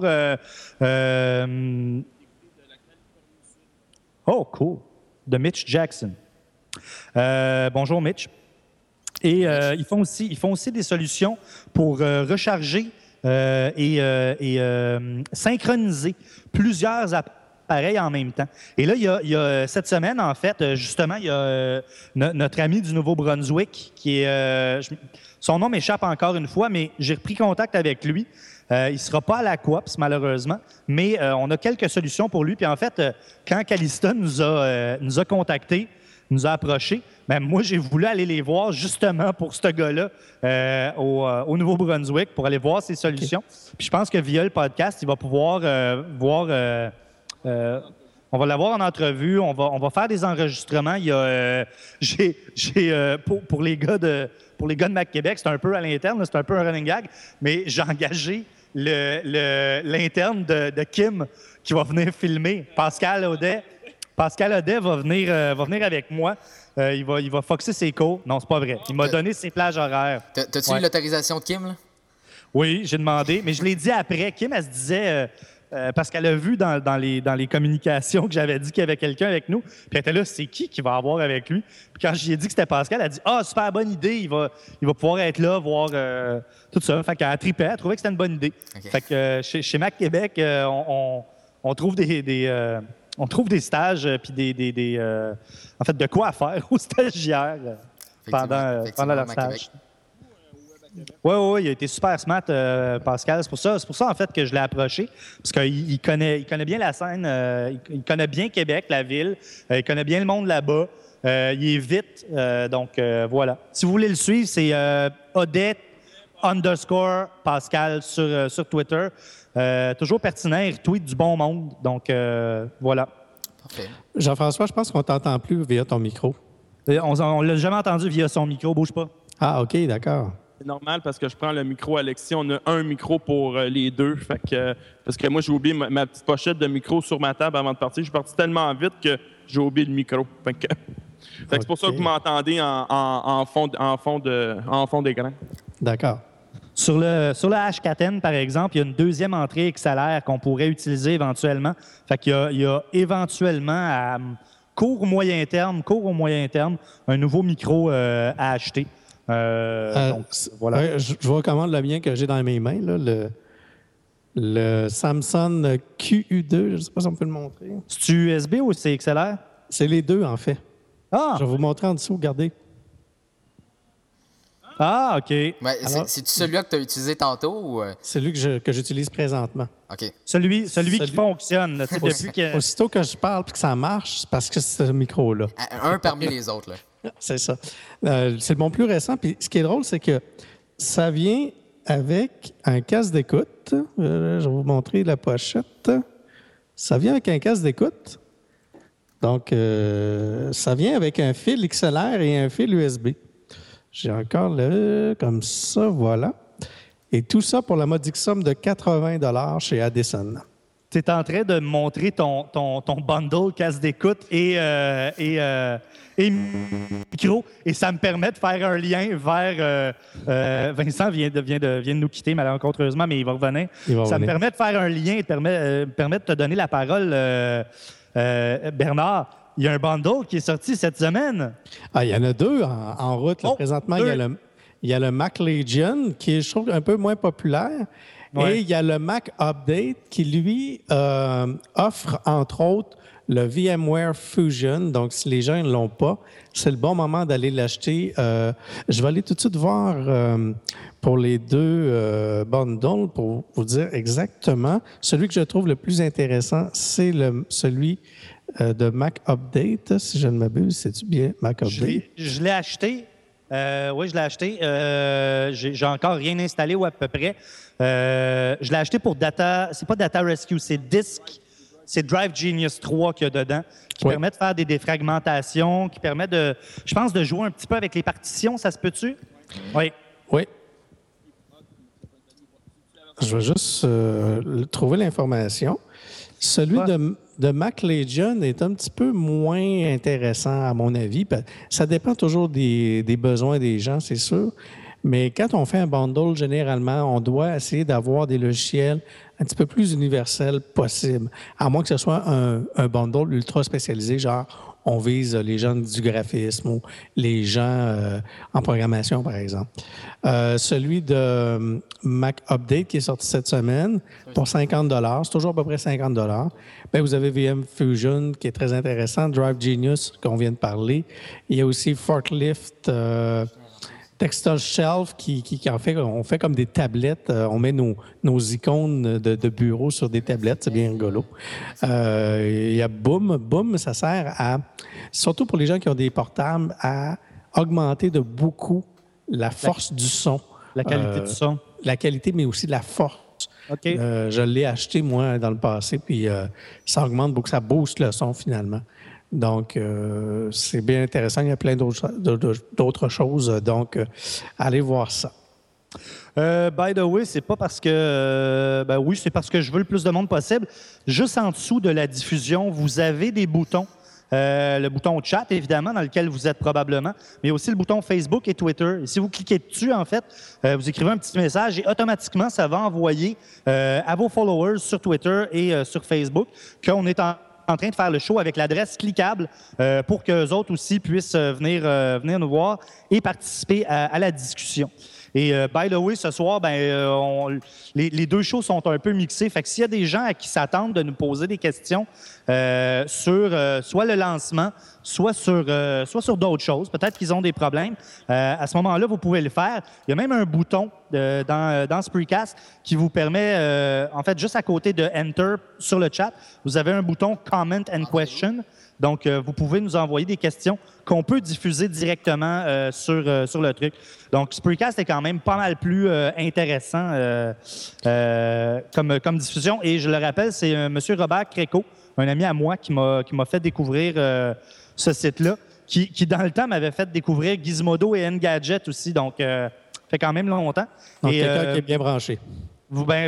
Oh, cool! De Mitch Jackson. Bonjour, Mitch. Et ils font aussi des solutions pour recharger et synchroniser plusieurs pareil en même temps. Et là, il y a cette semaine, en fait, justement, il y a notre ami du Nouveau-Brunswick qui est... son nom m'échappe encore une fois, mais j'ai repris contact avec lui. Il ne sera pas à la Coops, malheureusement, mais on a quelques solutions pour lui. Puis en fait, quand Calista nous a contactés, nous a approchés, ben moi, j'ai voulu aller les voir justement pour ce gars-là au Nouveau-Brunswick pour aller voir ses solutions. Okay. Puis je pense que via le podcast, il va pouvoir voir... on va l'avoir en entrevue, on va faire des enregistrements. Il y a, pour les gars de Mac Québec, c'est un peu à l'interne, c'est un peu un running gag, mais j'ai engagé l'interne de Kim qui va venir filmer. Pascal Audet va venir avec moi. Il va foxer ses cours. Non, c'est pas vrai. Il m'a donné ses plages horaires. T'as-tu eu l'autorisation de Kim, là? Oui, j'ai demandé, mais je l'ai dit après. Kim, elle se disait... parce qu'elle a vu dans les communications que j'avais dit qu'il y avait quelqu'un avec nous. Puis elle était là, c'est qui va avoir avec lui? Puis quand j'ai dit que c'était Pascal, elle a dit « Ah, super bonne idée, il va pouvoir être là, voir tout ça. » Fait qu'elle a trippé, elle trouvait que c'était une bonne idée. Okay. Fait que chez Mac Québec, on trouve on trouve des stages puis en fait, de quoi faire aux stagiaires pendant leur stage. Oui, il a été super smart, Pascal. C'est pour ça, en fait, que je l'ai approché. Parce qu'il connaît bien la scène, il connaît bien Québec, la ville, il connaît bien le monde là-bas. Il est vite, donc voilà. Si vous voulez le suivre, c'est Odette_Pascal sur Twitter. Toujours pertinent, il retweet du bon monde. Donc, voilà. Parfait. Jean-François, je pense qu'on ne t'entend plus via ton micro. On ne l'a jamais entendu via son micro. Bouge pas. Ah, OK, d'accord. C'est normal parce que je prends le micro Alexis. On a un micro pour les deux. Fait que, parce que moi, j'ai oublié ma petite pochette de micro sur ma table avant de partir. Je suis parti tellement vite que j'ai oublié le micro. Fait que c'est pour ça que vous m'entendez en fond d'écran. D'accord. Sur le H4N, par exemple, il y a une deuxième entrée XLR qu'on pourrait utiliser éventuellement. Fait qu'il y a éventuellement à court ou moyen terme, un nouveau micro à acheter. Donc, voilà. Je vous recommande le mien que j'ai dans mes mains, là, le Samsung QU2. Je ne sais pas si on peut le montrer. C'est USB ou c'est XLR? C'est les deux, en fait. Ah! Je vais vous montrer en dessous, regardez. Ah, OK. Ouais, c'est-tu celui-là que tu as utilisé tantôt? Ou... C'est celui que j'utilise présentement. OK. Celui qui fonctionne. Là, Aussitôt que je parle et que ça marche, c'est parce que c'est ce micro-là. Un parmi les autres, là. C'est ça. C'est le bon plus récent. Puis ce qui est drôle, c'est que ça vient avec un casque d'écoute. Je vais vous montrer la pochette. Ça vient avec un casque d'écoute. Donc, ça vient avec un fil XLR et un fil USB. J'ai encore comme ça, voilà. Et tout ça pour la modique somme de 80$ chez Addison. Tu es en train de me montrer ton bundle casque d'écoute et micro, et ça me permet de faire un lien vers... Vincent vient de nous quitter malencontreusement, mais il va revenir. Me permet de faire un lien et permet de te donner la parole, Bernard. Il y a un bundle qui est sorti cette semaine. Ah, il y en a deux en route. Là, présentement, il y a le Mac Legion, qui est, je trouve, un peu moins populaire. Ouais. Et il y a le Mac Update, qui, lui, offre, entre autres, le VMware Fusion. Donc, si les gens ne l'ont pas, c'est le bon moment d'aller l'acheter. Je vais aller tout de suite voir pour les deux bundles pour vous dire exactement. Celui que je trouve le plus intéressant, c'est celui de Mac Update, si je ne m'abuse. C'est-tu bien Mac Update? Je l'ai acheté. Oui, je l'ai acheté. J'ai encore rien installé ou à peu près. Je l'ai acheté pour Data... C'est pas Data Rescue, c'est Disk. C'est Drive Genius 3 qu'il y a dedans, qui permet de faire des défragmentations, qui permet de, je pense, de jouer un petit peu avec les partitions. Ça se peut-tu? Oui. Oui. Je vais juste trouver l'information. Celui de Mac Legion est un petit peu moins intéressant, à mon avis. Ça dépend toujours des besoins des gens, c'est sûr. Mais quand on fait un bundle, généralement, on doit essayer d'avoir des logiciels un petit peu plus universels possible. À moins que ce soit un bundle ultra spécialisé, genre on vise les gens du graphisme ou les gens en programmation, par exemple. Celui de Mac Update qui est sorti cette semaine pour 50 $, c'est toujours à peu près 50 $. Bien, vous avez VM Fusion qui est très intéressant, Drive Genius qu'on vient de parler. Il y a aussi Forklift, Textile Shelf qui en fait, on fait comme des tablettes. On met nos icônes de bureau sur des tablettes. C'est bien rigolo. Il y a Boom. Boom, ça sert à, surtout pour les gens qui ont des portables, à augmenter de beaucoup la force du son. La qualité du son. La qualité, mais aussi la force. OK. Je l'ai acheté, moi, dans le passé, puis ça augmente beaucoup, ça booste le son, finalement. Donc, c'est bien intéressant. Il y a plein d'autres choses. Donc, allez voir ça. By the way, c'est pas parce que... oui, c'est parce que je veux le plus de monde possible. Juste en dessous de la diffusion, vous avez des boutons. Le bouton chat, évidemment, dans lequel vous êtes probablement, mais aussi le bouton Facebook et Twitter. Et si vous cliquez dessus, en fait, vous écrivez un petit message et automatiquement, ça va envoyer à vos followers sur Twitter et sur Facebook qu'on est en train de faire le show avec l'adresse cliquable pour qu'eux autres aussi puissent venir nous voir et participer à la discussion. Et by the way, ce soir, les deux shows sont un peu mixés. Fait que s'il y a des gens à qui s'attendent de nous poser des questions sur soit le lancement, soit sur d'autres choses, peut-être qu'ils ont des problèmes, à ce moment-là, vous pouvez le faire. Il y a même un bouton dans Spreecast qui vous permet, en fait, juste à côté de Enter sur le chat, vous avez un bouton Comment and Question. Donc, vous pouvez nous envoyer des questions qu'on peut diffuser directement sur le truc. Donc, Spreecast est quand même pas mal plus intéressant comme diffusion. Et je le rappelle, c'est M. Robert Créco, un ami à moi, qui m'a fait découvrir ce site-là, qui dans le temps m'avait fait découvrir Gizmodo et Engadget aussi. Donc, ça fait quand même longtemps. Donc, quelqu'un qui est bien branché. Vous pouvez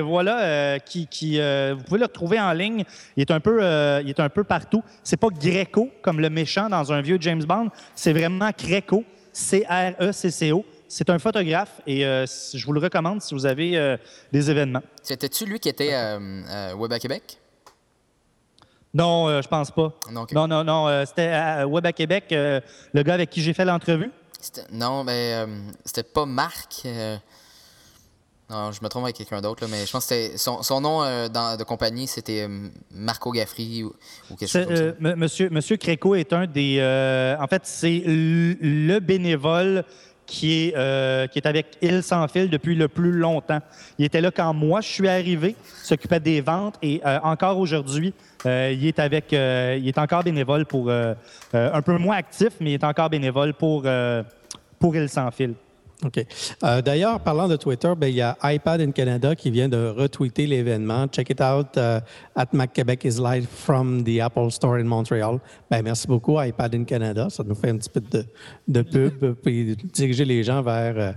le retrouver en ligne. Il est un peu partout. C'est pas Greco comme le méchant dans un vieux James Bond. C'est vraiment Créco, C-R-E-C-C-O. C'est un photographe et je vous le recommande si vous avez des événements. C'était-tu lui qui était Web à Québec? Non, je pense pas. Non, okay. Non. C'était à Web à Québec, le gars avec qui j'ai fait l'entrevue. Non, mais c'était pas Marc. Non, je me trompe avec quelqu'un d'autre, mais je pense que c'était son nom de compagnie, c'était Marco Gaffry ou quelque chose comme ça. Monsieur Créco est un des... en fait, c'est le bénévole qui est avec Île Sans Fil depuis le plus longtemps. Il était là quand moi, je suis arrivé, s'occupait des ventes et encore aujourd'hui, il est encore bénévole pour... un peu moins actif, mais il est encore bénévole pour Île Sans Fil. OK. D'ailleurs, parlant de Twitter, il y a iPad in Canada qui vient de retweeter l'événement. Check it out at MacQuebec is live from the Apple Store in Montreal. Merci beaucoup, iPad in Canada. Ça nous fait un petit peu de pub puis diriger les gens vers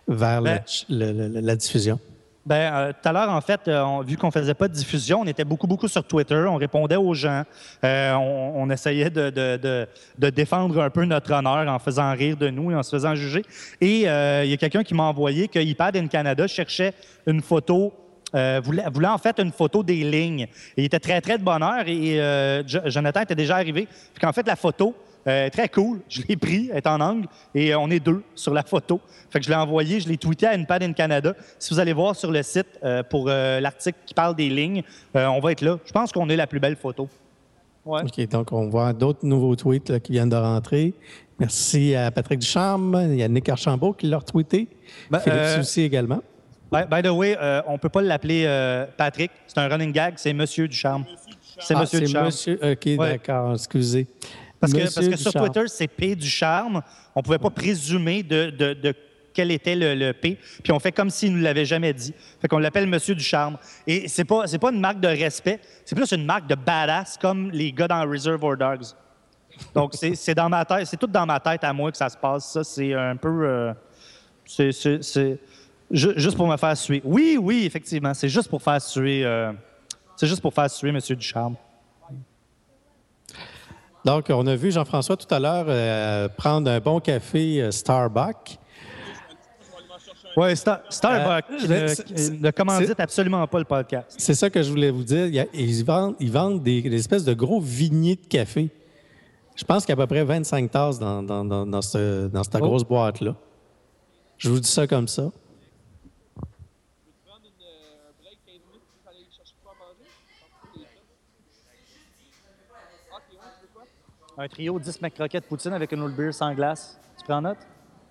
la diffusion. Tout à l'heure, en fait, vu qu'on ne faisait pas de diffusion, on était beaucoup sur Twitter, on répondait aux gens, on essayait de défendre un peu notre honneur en faisant rire de nous et en se faisant juger. Et il y a quelqu'un qui m'a envoyé que iPad in Canada cherchait une photo, voulait en fait une photo des lignes. Et il était très, très de bonne heure et Jonathan était déjà arrivé. Puis qu'en fait, la photo... très cool. Je l'ai pris, elle est en angle, et on est deux sur la photo. Fait que je l'ai envoyé, je l'ai tweeté à iPad in Canada. Si vous allez voir sur le site pour l'article qui parle des lignes, on va être là. Je pense qu'on est la plus belle photo. Ouais. OK, donc on voit d'autres nouveaux tweets là, qui viennent de rentrer. Merci à Patrick Ducharme. Il y a Nick Archambault qui l'a retweeté. Philippe Soucy également. By the way, on ne peut pas l'appeler Patrick. C'est un running gag. C'est Monsieur Ducharme. C'est Monsieur Ducharme. OK, ouais. D'accord. Excusez. Parce que sur Twitter, c'est P Ducharme. On ne pouvait pas présumer de quel était le P. Puis on fait comme s'il ne nous l'avait jamais dit. Fait qu'on l'appelle Monsieur Ducharme. Et c'est pas une marque de respect. C'est plus une marque de badass, comme les gars dans Reservoir Dogs. Donc, c'est dans ma tête. C'est tout dans ma tête à moi que ça se passe. Ça, c'est un peu... c'est juste pour me faire suer. Oui, effectivement. C'est juste pour faire suer... c'est juste pour faire suer Monsieur Ducharme. Donc, on a vu Jean-François tout à l'heure prendre un bon café Starbucks. Oui, Starbucks ne commandite absolument pas le podcast. C'est ça que je voulais vous dire. Ils vendent des espèces de gros vigniers de café. Je pense qu'il y a à peu près 25 tasses dans cette grosse boîte-là. Je vous dis ça comme ça. Prendre un break 15 minutes pour aller chercher quoi à manger? Ok, ouais, tu veux quoi? Un trio 10 McCroquettes poutine avec une autre beer sans glace. Tu prends note?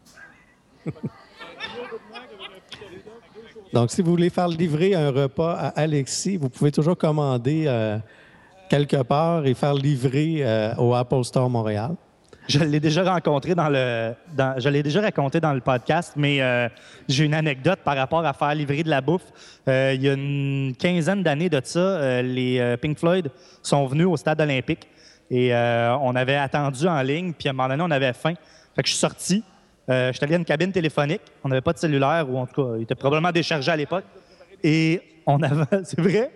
Donc, si vous voulez faire livrer un repas à Alexis, vous pouvez toujours commander quelque part et faire livrer au Apple Store Montréal. Je l'ai déjà rencontré je l'ai déjà raconté dans le podcast, mais j'ai une anecdote par rapport à faire livrer de la bouffe. Il y a une quinzaine d'années de ça, les Pink Floyd sont venus au stade olympique et on avait attendu en ligne, puis à un moment donné, on avait faim. Fait que je suis sorti. Je suis allé à une cabine téléphonique. On n'avait pas de cellulaire, ou en tout cas, il était probablement déchargé à l'époque. Et on avait... C'est vrai?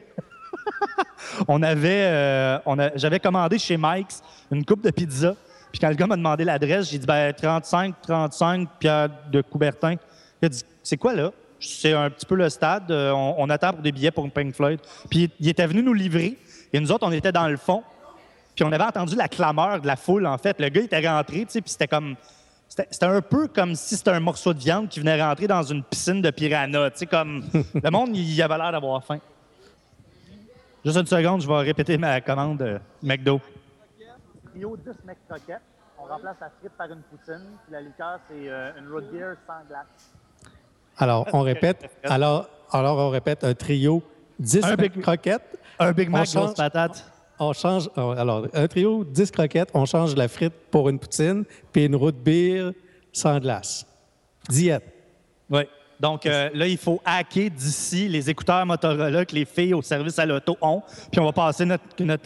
J'avais commandé chez Mike's une coupe de pizza. Puis quand le gars m'a demandé l'adresse, j'ai dit 35 Pierre de Coubertin. Il a dit c'est quoi là? C'est un petit peu le stade. On attend pour des billets pour une Pink Floyd. Puis il était venu nous livrer. Et nous autres, on était dans le fond. Puis on avait entendu la clameur de la foule, en fait. Le gars était rentré, tu sais, puis c'était comme... C'était un peu comme si c'était un morceau de viande qui venait rentrer dans une piscine de piranha. Tu sais, comme... Le monde, il avait l'air d'avoir faim. Juste une seconde, je vais répéter ma commande McDo. Trio 10 McCroquettes. On remplace la frite par une poutine. Puis la liqueur, c'est une root beer sans glace. Alors, on répète. Alors, on répète un trio 10 croquettes. Un Big Mac, grosse patate. On change. Alors, un trio 10 croquettes, on change la frite pour une poutine, puis une root beer sans glace. Diète. Oui. Donc là, il faut hacker d'ici les écouteurs Motorola que les filles au service à l'auto ont. Puis on va passer notre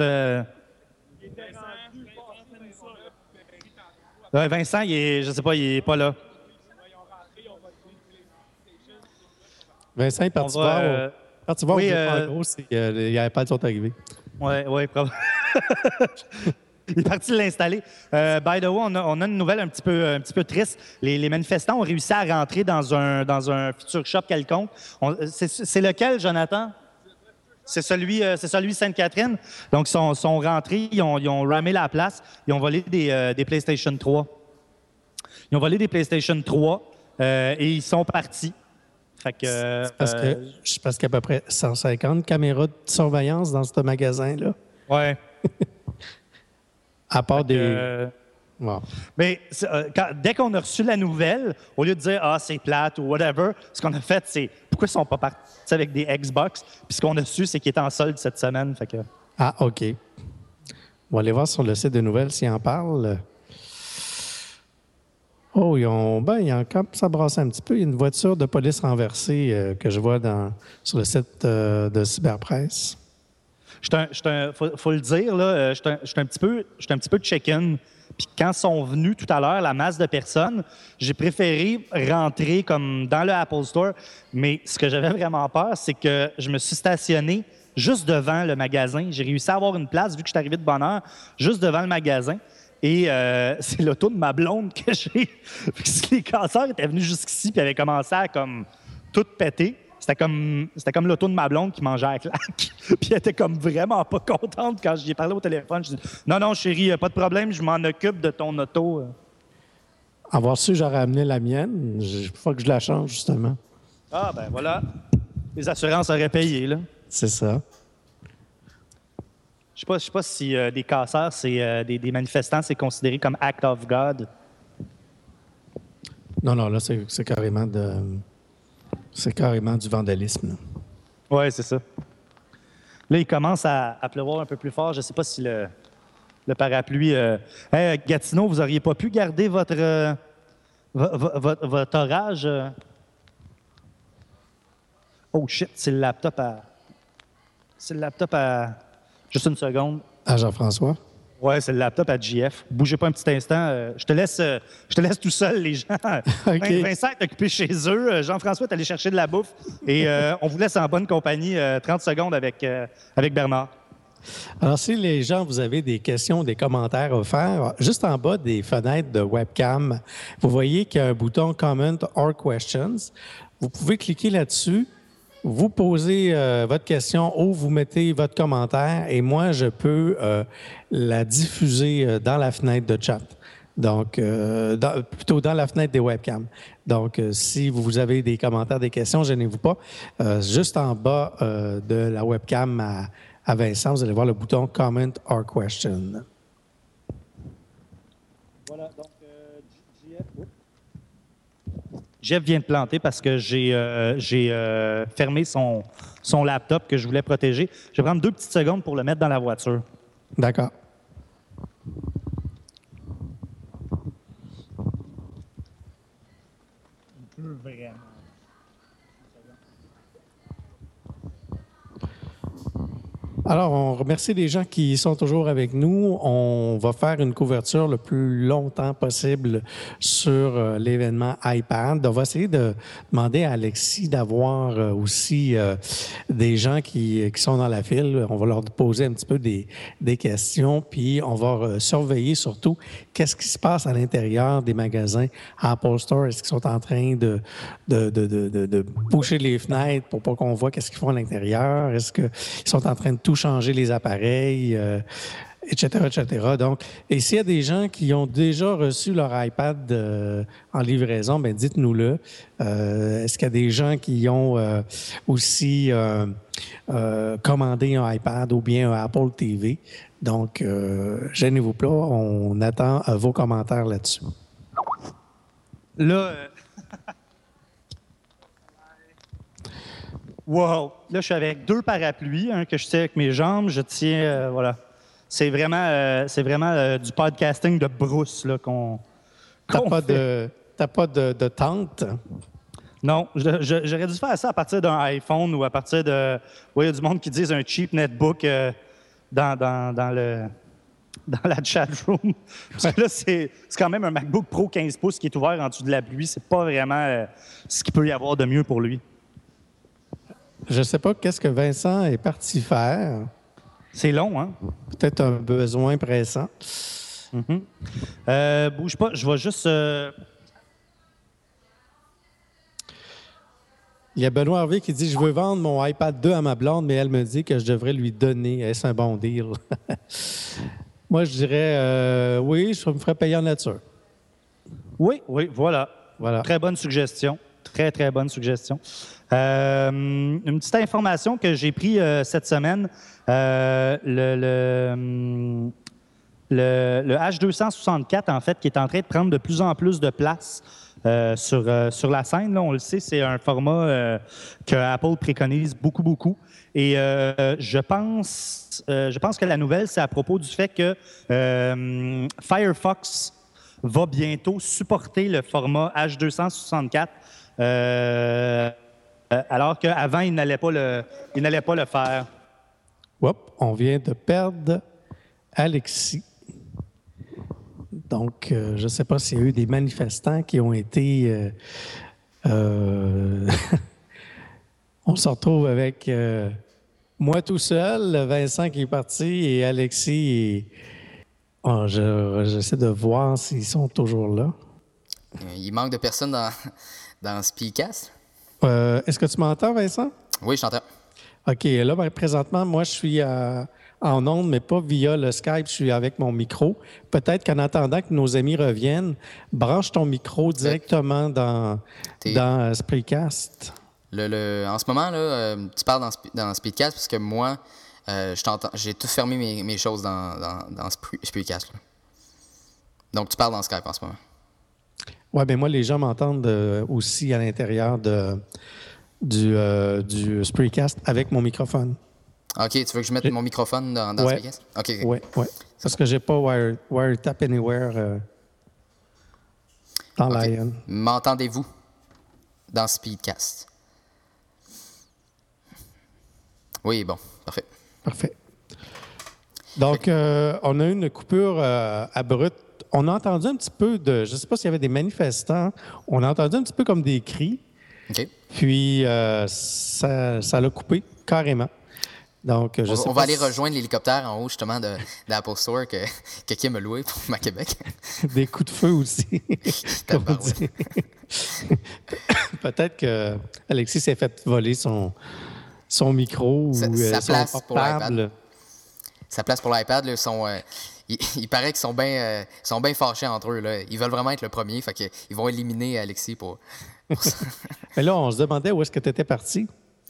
Vincent, je sais pas, il est pas là. Vincent est parti voir. Parti voir oui, en gros, il n'y avait pas de sont arrivés. Oui, probablement. Il est parti l'installer. By the way, on a une nouvelle un petit peu triste. Les manifestants ont réussi à rentrer dans un futur shop quelconque. C'est lequel, Jonathan? C'est celui Sainte-Catherine. Donc, ils sont rentrés, ils ont ramé la place, ils ont volé des PlayStation 3. Ils ont volé des PlayStation 3 et ils sont partis. Fait que, je pense qu'il y a à peu près 150 caméras de surveillance dans ce magasin-là. Ouais. À part des... Wow. Mais dès qu'on a reçu la nouvelle, au lieu de dire « Ah, c'est plate » ou whatever, ce qu'on a fait, c'est « Pourquoi ils sont pas partis avec des Xbox? » Puis ce qu'on a su, c'est qu'ils étaient en solde cette semaine. Fait que... Ah, OK. On va aller voir sur le site de nouvelles s'ils en parlent. Oh, ils ont quand même ça brasse un petit peu. Il y a une voiture de police renversée que je vois sur le site de Cyberpresse. Faut le dire, là, je suis un petit peu check-in. Puis quand sont venus tout à l'heure, la masse de personnes, j'ai préféré rentrer comme dans le Apple Store. Mais ce que j'avais vraiment peur, c'est que je me suis stationné juste devant le magasin. J'ai réussi à avoir une place, vu que je suis arrivé de bonne heure, juste devant le magasin. Et c'est l'auto de ma blonde que j'ai. Les casseurs étaient venus jusqu'ici puis avaient commencé à comme tout péter. C'était comme l'auto de ma blonde qui mangeait à la claque. Puis elle était comme vraiment pas contente quand j'y ai parlé au téléphone. Je dis « Non, chérie, pas de problème, je m'en occupe de ton auto. » Avoir su, j'aurais amené la mienne. Il faut que je la change, justement. Ah, ben voilà. Les assurances auraient payé, là. C'est ça. Je sais pas si des casseurs, des manifestants, c'est considéré comme act of God. Non, là, c'est carrément du vandalisme. Oui, c'est ça. Là, il commence à pleuvoir un peu plus fort. Je ne sais pas si le parapluie... Hey, Gatineau, vous n'auriez pas pu garder votre orage? Oh, shit, c'est le laptop à... Juste une seconde. À Jean-François? Ouais, c'est le laptop à JF. Bougez pas un petit instant. Je te laisse tout seul, les gens. Okay. Vincent est occupé chez eux. Jean-François est allé chercher de la bouffe. Et on vous laisse en bonne compagnie 30 secondes avec Bernard. Alors, si les gens, vous avez des questions, des commentaires à faire, juste en bas des fenêtres de webcam, vous voyez qu'il y a un bouton « Comment or Questions ». Vous pouvez cliquer là-dessus. vous posez votre question ou vous mettez votre commentaire et moi, je peux la diffuser dans la fenêtre de chat. Donc, plutôt dans la fenêtre des webcams. Donc, si vous avez des commentaires, des questions, gênez-vous pas. Juste en bas de la webcam à Vincent, vous allez voir le bouton « Comment or Question ». Voilà, donc Jeff vient de planter parce que j'ai fermé son laptop que je voulais protéger. Je vais prendre 2 petites secondes pour le mettre dans la voiture. D'accord. Vraiment. Alors, on remercie les gens qui sont toujours avec nous. On va faire une couverture le plus longtemps possible sur l'événement iPad. On va essayer de demander à Alexis d'avoir aussi des gens qui sont dans la file. On va leur poser un petit peu des questions, puis on va surveiller surtout qu'est-ce qui se passe à l'intérieur des magasins Apple Store. Est-ce qu'ils sont en train de boucher les fenêtres pour pas qu'on voit qu'est-ce qu'ils font à l'intérieur? Est-ce qu'ils sont en train de tout changer les appareils, etc., etc. Donc, et s'il y a des gens qui ont déjà reçu leur iPad en livraison, bien, dites-nous-le. Est-ce qu'il y a des gens qui ont aussi commandé un iPad ou bien un Apple TV? Donc, gênez-vous pas, on attend vos commentaires là-dessus. Là, wow! Là, je suis avec 2 parapluies, un que je tiens avec mes jambes, je tiens, voilà. C'est vraiment du podcasting de brousse là, qu'on fait. T'as pas de tente? Non, j'aurais dû faire ça à partir d'un iPhone ou à partir de... Oui, il y a du monde qui disent un cheap netbook dans la chat room. Parce que là, c'est quand même un MacBook Pro 15 pouces qui est ouvert en dessous de la pluie. C'est pas vraiment ce qu'il peut y avoir de mieux pour lui. Je ne sais pas qu'est-ce que Vincent est parti faire. C'est long, hein? Peut-être un besoin pressant. Bouge pas, je vais juste... Il y a Benoît Harvey qui dit « Je veux vendre mon iPad 2 à ma blonde, mais elle me dit que je devrais lui donner. Est-ce un bon deal? » Moi, je dirais oui, je me ferais payer en nature. Oui, voilà. Voilà. Très bonne suggestion. Très, très bonne suggestion. Une petite information que j'ai pris cette semaine. Le H264, en fait, qui est en train de prendre de plus en plus de place sur la scène. Là, on le sait, c'est un format que Apple préconise beaucoup, beaucoup. Et je pense que la nouvelle, c'est à propos du fait que Firefox va bientôt supporter le format H264, alors qu'avant, il n'allait pas le faire. Hop, on vient de perdre Alexis. Donc, je ne sais pas s'il y a eu des manifestants qui ont été... On se retrouve avec moi tout seul, Vincent qui est parti et Alexis. J'essaie de voir s'ils sont toujours là. Il manque de personnes dans Speedcast. Est-ce que tu m'entends, Vincent? Oui, je t'entends. OK. Là, ben, présentement, moi, je suis en ondes, mais pas via le Skype. Je suis avec mon micro. Peut-être qu'en attendant que nos amis reviennent, branche ton micro directement dans Spreecast. En ce moment, là, tu parles dans Speedcast parce que moi, je t'entends. J'ai tout fermé mes choses dans Spreecast. Là. Donc, tu parles dans Skype en ce moment. Oui, bien moi, les gens m'entendent aussi à l'intérieur du Spreecast avec mon microphone. OK, tu veux que je mette mon microphone dans Spreecast? OK. Oui. Parce que j'ai pas Wiretap Anywhere dans Lion. M'entendez-vous dans Speedcast? Oui, bon, parfait. Parfait. Donc, on a eu une coupure abrupte. On a entendu un petit peu je ne sais pas s'il y avait des manifestants, on a entendu un petit peu comme des cris. OK. Puis, ça l'a coupé carrément. Donc, on va aller rejoindre l'hélicoptère en haut, justement, d'Apple Store que Kim a loué pour ma Québec. Des coups de feu aussi. comme on dit. Peut-être que Alexis s'est fait voler son micro ou Sa son place pour portable. l'iPad. Sa place pour l'iPad, là, il paraît qu'ils sont bien fâchés entre eux. Là. Ils veulent vraiment être le premier, fait qu'ils vont éliminer Alexis pour ça. Mais là, on se demandait où est-ce que tu étais parti.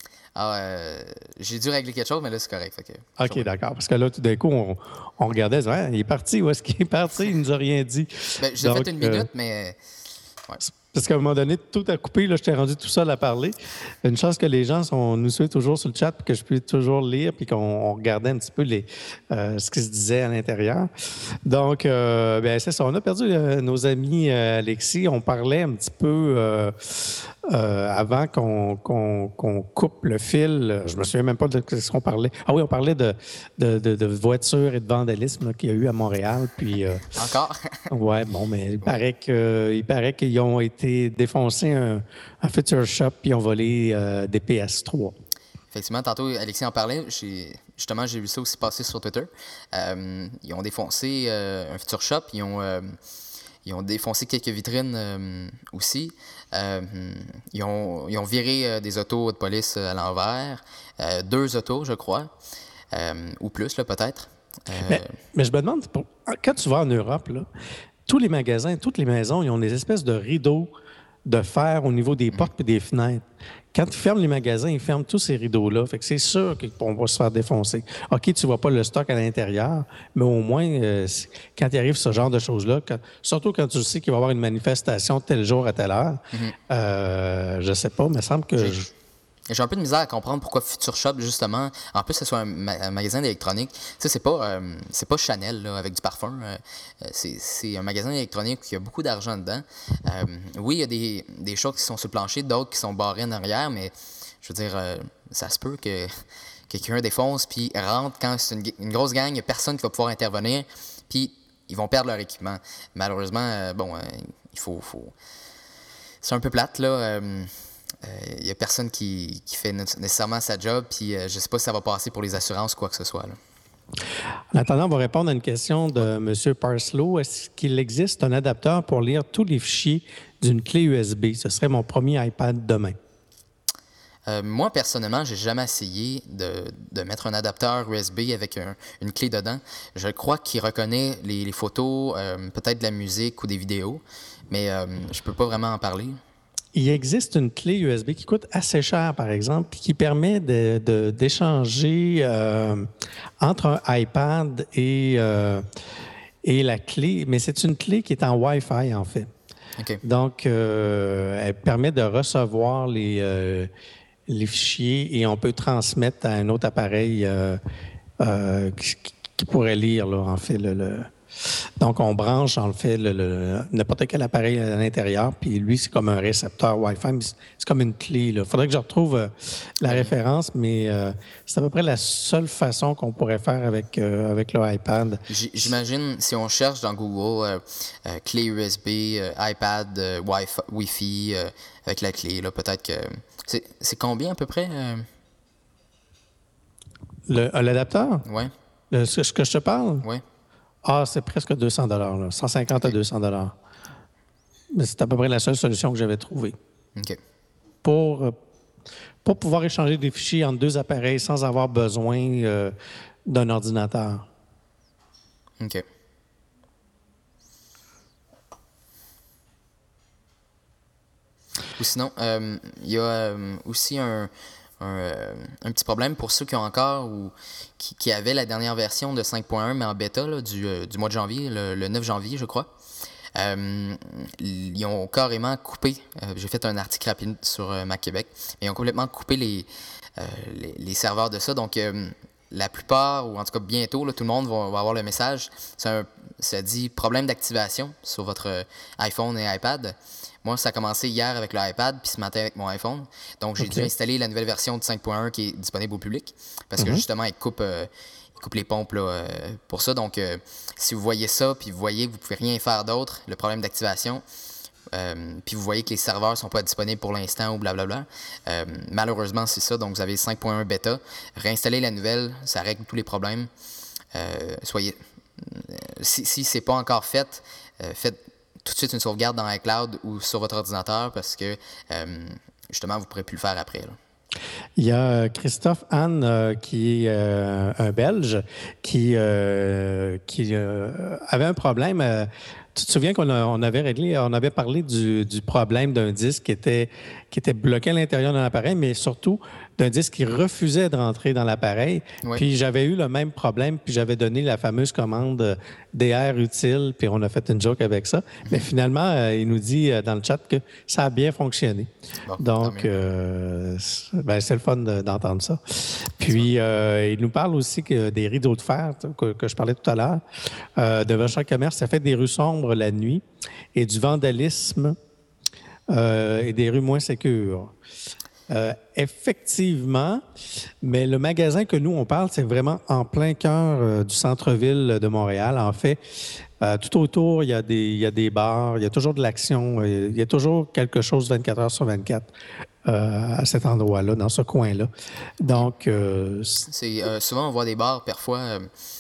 J'ai dû régler quelque chose, mais là, c'est correct. Fait que, OK, d'accord. Parce que là, tout d'un coup, on regardait, ouais, il est parti. Où est-ce qu'il est parti? Il nous a rien dit. Ben, j'ai Donc, fait une minute, mais... Ouais. Parce qu'à un moment donné, tout a coupé. Là, je t'ai rendu tout seul à parler. Une chance que les gens nous suivent toujours sur le chat, puis que je puisse toujours lire, puis qu'on regardait un petit peu ce qui se disait à l'intérieur. Donc, ben, c'est ça. On a perdu nos amis Alexis. On parlait un petit peu avant qu'on coupe le fil. Je me souviens même pas de ce qu'on parlait. Ah oui, on parlait de voitures et de vandalisme là, qu'il y a eu à Montréal. Puis, Encore? ouais, bon, mais il paraît qu'ils ont été défoncés un Future Shop puis ils ont volé des PS3. Effectivement, tantôt, Alexis en parlait. Justement, j'ai vu ça aussi passer sur Twitter. Ils ont défoncé un Future Shop. Ils ont défoncé quelques vitrines aussi. Ils ont viré des autos de police à l'envers. 2 autos, je crois. Ou plus, là, peut-être. Mais je me demande, quand tu vas en Europe, là, tous les magasins, toutes les maisons, ils ont des espèces de rideaux de fer au niveau des portes et des fenêtres. Quand ils ferment les magasins, ils ferment tous ces rideaux-là. Fait que c'est sûr qu'on va se faire défoncer. OK, tu ne vois pas le stock à l'intérieur, mais au moins, quand il arrive ce genre de choses-là, surtout quand tu sais qu'il va y avoir une manifestation tel jour à telle heure, je sais pas, mais il me semble que... J'ai un peu de misère à comprendre pourquoi Future Shop, justement, en plus, ce soit un magasin d'électronique. Tu sais, c'est pas Chanel, là, avec du parfum. C'est un magasin d'électronique qui a beaucoup d'argent dedans. Oui, il y a des choses qui sont sur le plancher, d'autres qui sont barrées en arrière, mais je veux dire, ça se peut que quelqu'un défonce puis rentre quand c'est une grosse gang, il n'y a personne qui va pouvoir intervenir, puis ils vont perdre leur équipement. Malheureusement, il faut... C'est un peu plate, là. Il n'y a personne qui fait nécessairement sa job, puis je ne sais pas si ça va passer pour les assurances ou quoi que ce soit. Là. En attendant, on va répondre à une question de M. Parslow. Est-ce qu'il existe un adapteur pour lire tous les fichiers d'une clé USB? Ce serait mon premier iPad demain. Moi, personnellement, j'ai jamais essayé de mettre un adapteur USB avec une clé dedans. Je crois qu'il reconnaît les photos, peut-être de la musique ou des vidéos, mais je peux pas vraiment en parler. Il existe une clé USB qui coûte assez cher, par exemple, puis qui permet d'échanger entre un iPad et la clé, mais c'est une clé qui est en Wi-Fi, en fait. Okay. Donc, elle permet de recevoir les fichiers et on peut transmettre à un autre appareil qui pourrait lire, là, en fait, Donc, on branche, en fait, n'importe quel appareil à l'intérieur, puis lui, c'est comme un récepteur Wi-Fi, mais c'est comme une clé. Il faudrait que je retrouve la référence, mais c'est à peu près la seule façon qu'on pourrait faire avec le iPad. J'imagine, si on cherche dans Google clé USB, iPad, Wi-Fi, avec la clé, là, peut-être que... C'est combien à peu près? L'adapteur? Oui. Ce que je te parle? Oui. Ah, c'est presque 200 là, 150 à 200 Mais c'est à peu près la seule solution que j'avais trouvée. OK. Pour pouvoir échanger des fichiers entre 2 appareils sans avoir besoin d'un ordinateur. OK. Ou sinon, il y a aussi un petit problème pour ceux qui ont encore ou qui avaient la dernière version de 5.1, mais en bêta là, du mois de janvier, le 9 janvier, je crois. Ils ont carrément coupé, j'ai fait un article rapide sur Mac Québec, mais ils ont complètement coupé les serveurs de ça. Donc, la plupart, ou en tout cas bientôt, là, tout le monde va avoir le message. Ça dit problème d'activation sur votre iPhone et iPad. Moi, ça a commencé hier avec l'iPad, puis ce matin avec mon iPhone. Donc, j'ai dû installer la nouvelle version de 5.1 qui est disponible au public, parce que justement, il coupe les pompes là, pour ça. Donc, si vous voyez ça, puis vous voyez que vous ne pouvez rien faire d'autre, le problème d'activation, puis vous voyez que les serveurs ne sont pas disponibles pour l'instant ou blablabla, malheureusement, c'est ça. Donc, vous avez 5.1 bêta. Réinstallez la nouvelle, ça règle tous les problèmes. Si ce n'est pas encore fait, faites tout de suite une sauvegarde dans iCloud ou sur votre ordinateur parce que, justement, vous ne pourrez plus le faire après. Là. Il y a Christophe Anne, qui est un Belge, qui avait un problème. Tu te souviens on avait parlé du problème d'un disque qui était bloqué à l'intérieur d'un appareil, mais surtout d'un disque qui refusait de rentrer dans l'appareil. Oui. Puis j'avais eu le même problème, puis j'avais donné la fameuse commande DR utile, puis on a fait une joke avec ça. Mais finalement, il nous dit dans le chat que ça a bien fonctionné. Bon, Donc, c'est le fun d'entendre ça. Puis, il nous parle aussi des rideaux de fer que je parlais tout à l'heure. Devant chaque commerce, ça fait des rues sombres la nuit et du vandalisme et des rues moins sécures. Effectivement, mais le magasin que nous, on parle, c'est vraiment en plein cœur du centre-ville de Montréal. En fait, tout autour, il y a des bars, il y a toujours de l'action, il y a toujours quelque chose 24 heures sur 24 à cet endroit-là, dans ce coin-là. Donc, souvent, on voit des bars, parfois,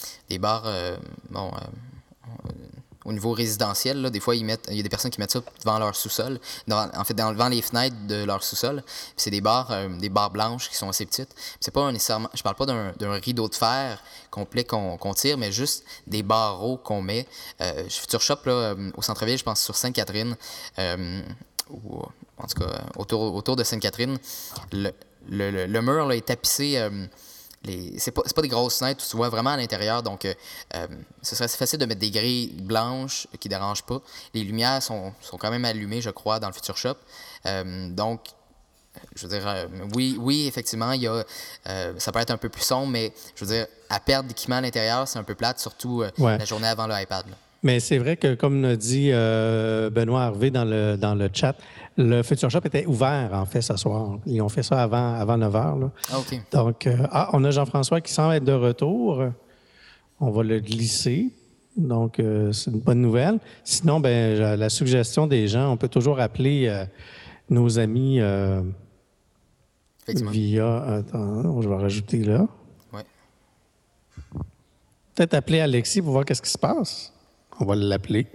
au niveau résidentiel, là, des fois, il y a des personnes qui mettent ça devant leur sous-sol, devant les fenêtres de leur sous-sol. Puis c'est des barres blanches qui sont assez petites. Puis c'est pas nécessairement, je parle pas d'un rideau de fer complet qu'on tire, mais juste des barreaux qu'on met. Future Shop, là, au centre-ville, je pense sur Sainte-Catherine, ou en tout cas autour de Sainte-Catherine, le mur là, est tapissé. C'est pas des grosses fenêtres, tu vois vraiment à l'intérieur, donc ce serait assez facile de mettre des grilles blanches qui ne dérangent pas. Les lumières sont quand même allumées, je crois, dans le Future Shop. Donc, je veux dire, oui, effectivement, ça peut être un peu plus sombre, mais je veux dire, à perdre d'équipement à l'intérieur, c'est un peu plate, surtout la journée avant l'iPad. Mais c'est vrai que, comme l'a dit Benoît Harvey dans le chat, le Future Shop était ouvert, en fait, ce soir. Ils ont fait ça avant 9 h. Là. Ah, OK. Donc, on a Jean-François qui semble être de retour. On va le glisser. Donc, c'est une bonne nouvelle. Sinon, la suggestion des gens, on peut toujours appeler nos amis via... Attends, je vais rajouter là. Oui. Peut-être appeler Alexis pour voir qu'est-ce qui se passe. On va l'appeler.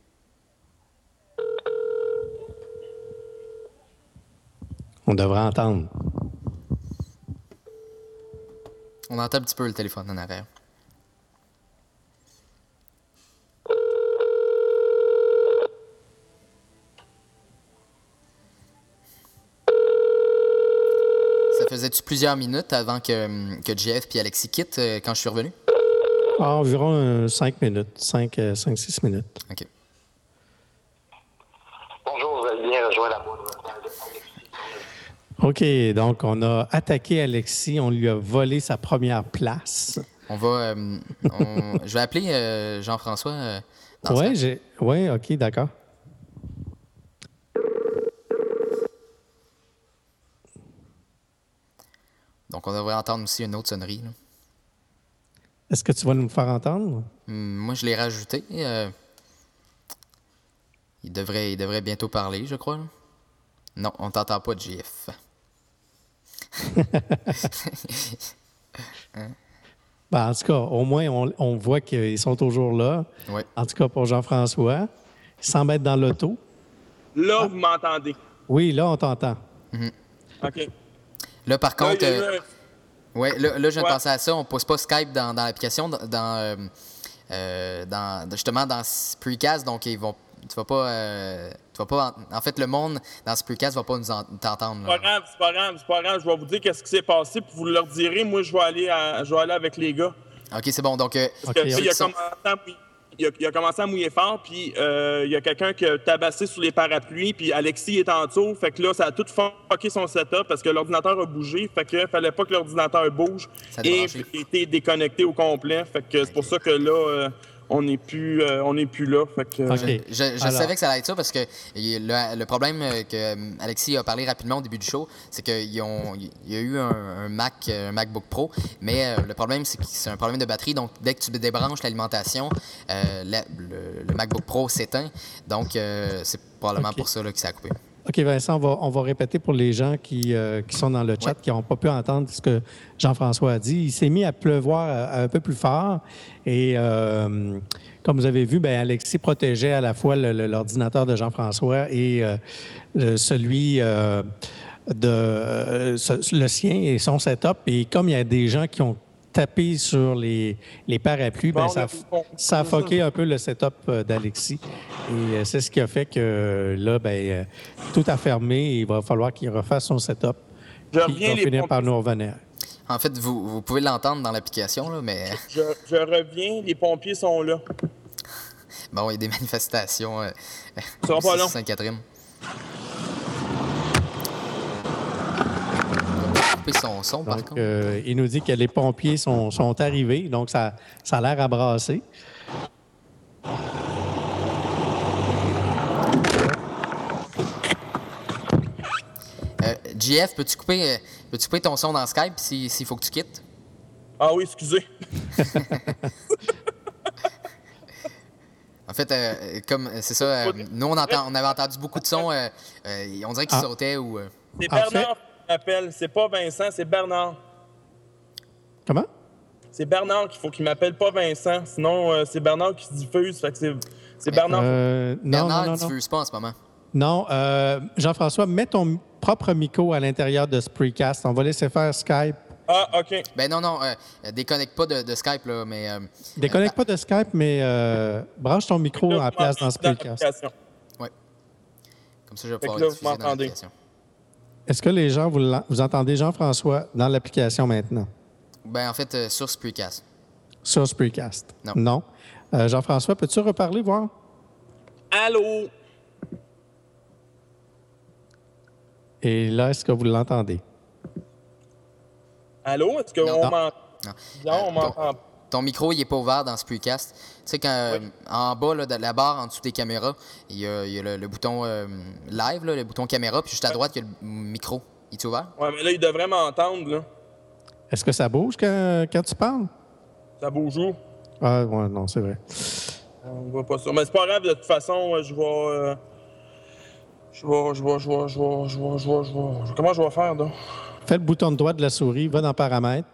On devrait entendre. On entend un petit peu le téléphone en arrière. Ça faisait-tu plusieurs minutes avant que Jeff et Alexis quittent quand je suis revenu? Environ 5 minutes, 5-6 minutes. OK. Bonjour, vous allez bien rejoindre la boîte. OK, donc on a attaqué Alexis, on lui a volé sa première place. Je vais appeler Jean-François. Oui, OK, d'accord. Donc, on devrait entendre aussi une autre sonnerie. Là. Est-ce que tu vas nous le faire entendre? Moi, je l'ai rajouté. Il devrait bientôt parler, je crois. Là. Non, on t'entend pas, JF. En tout cas, au moins, on voit qu'ils sont toujours là. Ouais. En tout cas, pour Jean-François, il semble être dans l'auto. Là, vous m'entendez. Oui, là, on t'entend. OK. Là, par contre... Là, là, je viens de penser à ça. On ne pose pas Skype dans l'application, justement dans Spreecast, donc tu vas pas... En fait, le monde dans Spreecast va pas t'entendre. C'est pas grave. Je vais vous dire qu'est-ce qui s'est passé, puis vous leur direz. Moi, je vais aller avec les gars. OK, c'est bon. Donc, Parce que, il a commencé à mouiller fort, puis il y a quelqu'un qui a tabassé sur les parapluies, puis Alexis est en dessous. Fait que là, ça a tout fucké son setup parce que l'ordinateur a bougé. Fait que fallait pas que l'ordinateur bouge. Et il était déconnecté au complet. Fait que c'est pour ça que là, on n'est plus là. Fait que, je savais que ça allait être ça parce que le problème que Alexis a parlé rapidement au début du show, c'est qu'il y a eu un MacBook Pro, mais le problème, c'est que c'est un problème de batterie. Donc, dès que tu débranches l'alimentation, le MacBook Pro s'éteint. Donc, c'est probablement pour ça là, que ça a coupé. OK, Vincent, on va répéter pour les gens qui sont dans le chat, Ouais. qui n'ont pas pu entendre ce que Jean-François a dit. Il s'est mis à pleuvoir un peu plus fort et, comme vous avez vu, bien, Alexis protégeait à la fois l'ordinateur de Jean-François et celui le sien et son setup. Et comme il y a des gens qui ont tapé sur les parapluies, ben, ça a fucké un peu le setup d'Alexis. Et c'est ce qui a fait que là, ben, tout a fermé et il va falloir qu'il refasse son setup. Je Il reviens, va les finir par pompiers. nous revenir. En fait, vous pouvez l'entendre dans l'application, là, mais Je reviens, les pompiers sont là. bon, il y a des manifestations Ça sera pas long. Sainte-Catherine. Couper son son, par Donc, contre. il nous dit que les pompiers sont arrivés, donc ça a l'air à brasser. JF, peux-tu couper ton son dans Skype s'il faut que tu quittes? Ah oui, excusez. En fait, comme c'est ça, nous on avait entendu beaucoup de sons, on dirait qu'ils sautaient ou. C'est En Bernard fait- qui m'appelle. C'est pas Vincent, c'est Bernard. Comment? C'est Bernard qu'il faut qu'il m'appelle, pas Vincent. Sinon, c'est Bernard qui se diffuse. Fait que c'est Bernard. Non, Bernard, non, tu non. diffuses pas en ce moment. Non, Jean-François, mets ton propre micro à l'intérieur de Spreecast. On va laisser faire Skype. Ah, OK. Ben non, déconnecte pas de Skype, là, mais. Déconnecte pas de Skype, mais branche ton micro Là, en vous place dans m'entendez Spreecast. l'application. Comme ça, je vais Fait que pouvoir là, le vous diffuser dans m'entendez. l'application. Est-ce que les gens, vous entendez Jean-François dans l'application maintenant? Ben, en fait, sur Spreecast. Sur Spreecast? Non. Jean-François, peux-tu reparler, voir? Allô? Et là, est-ce que vous l'entendez? Allô? Est-ce qu'on Non. m'entend? Non. Non, on m'entend pas. Ton micro, il n'est pas ouvert dans Spreecast. Tu sais, quand en bas là, de la barre, en dessous des caméras, il y a le bouton live, là, le bouton caméra, puis juste à droite, il y a le micro. Il est ouvert? Ouais, mais là, il devrait m'entendre, là. Est-ce que ça bouge quand tu parles? Ça bouge où? Ah, ouais, non, c'est vrai. On voit pas ça. Mais c'est pas grave, de toute façon, je vais. Comment je vais faire, donc? Fais le bouton de droite de la souris, va dans Paramètres.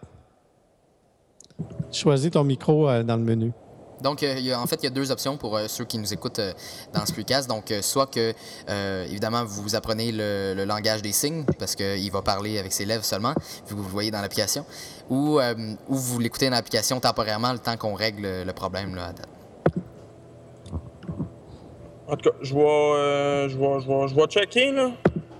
Choisis ton micro dans le menu. Donc, en fait, il y a deux options pour ceux qui nous écoutent dans Spreecast. Donc, soit que, évidemment, vous apprenez le langage des signes, parce qu'il va parler avec ses lèvres seulement, vu que vous le voyez dans l'application, ou vous l'écoutez dans l'application temporairement le temps qu'on règle le problème là, à date. En tout cas, je vais checker, là.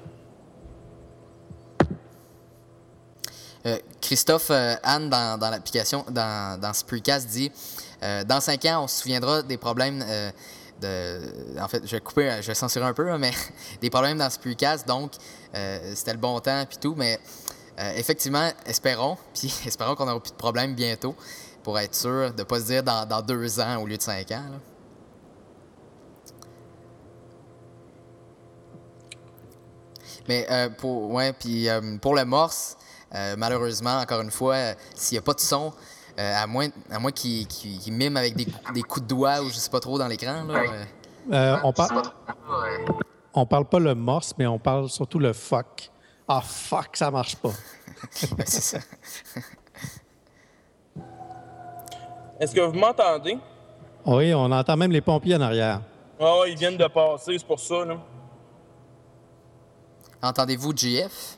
Christophe Anne, dans l'application, dans Spreecast, dit dans 5 ans, on se souviendra des problèmes en fait, je vais censurer un peu, hein, mais des problèmes dans Spreecast, donc c'était le bon temps puis tout, mais effectivement, espérons qu'on n'aura plus de problèmes bientôt pour être sûr de ne pas se dire dans 2 ans au lieu de 5 ans. Là. Mais pour le morse, malheureusement, encore une fois, s'il n'y a pas de son, à moins qu'il mime avec des coups de doigts ou je sais pas trop dans l'écran. Là, On parle pas le morse, mais on parle surtout le fuck. Ah, fuck, ça marche pas. ben, c'est ça. Est-ce que vous m'entendez? Oui, on entend même les pompiers en arrière. Ah, ils viennent de passer, c'est pour ça, là. Entendez-vous JF?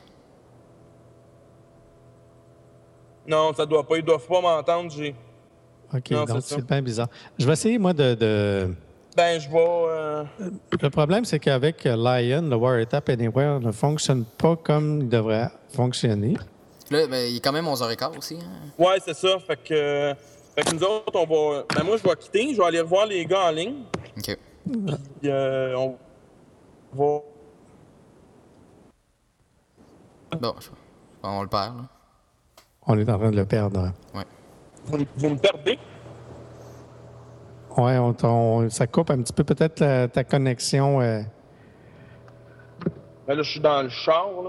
Non, ça doit pas. Ils doivent pas m'entendre, j'ai. OK, Non, donc c'est ça. c'est bien bizarre. Je vais essayer, moi, de... Ben, je vais. Le problème, c'est qu'avec Lion, le Wiretap Anywhere ne fonctionne pas comme il devrait fonctionner. Là, ben, il est quand même 11h15 aussi. Hein? Ouais, c'est ça. Fait que nous autres, on va. Ben, moi, je vais quitter. Je vais aller revoir les gars en ligne. OK. Puis, on va. Bon, on le perd. Là. On est en train de le perdre. Ouais. Vous me perdez? Oui, ça coupe un petit peu peut-être ta connexion. Ben là, je suis dans le char, là.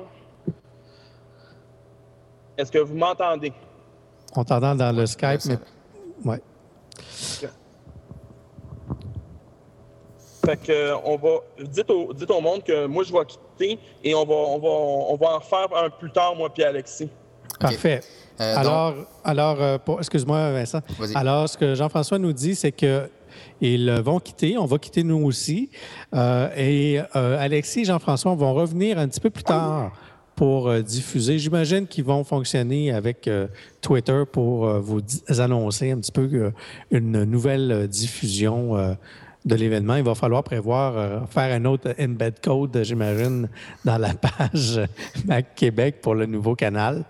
Est-ce que vous m'entendez? On t'entend dans le Skype, ça mais... va. Ouais. Fait que dites au monde que moi je vais quitter et on va en refaire un plus tard, moi puis Alexis. Parfait. Excuse-moi, Vincent. Vas-y. Alors, ce que Jean-François nous dit, c'est que ils vont quitter, on va quitter nous aussi. Alexis et Jean-François vont revenir un petit peu plus tard pour diffuser. J'imagine qu'ils vont fonctionner avec Twitter pour vous annoncer un petit peu une nouvelle diffusion de l'événement. Il va falloir prévoir faire un autre embed code, j'imagine, dans la page Mac Québec pour le nouveau canal.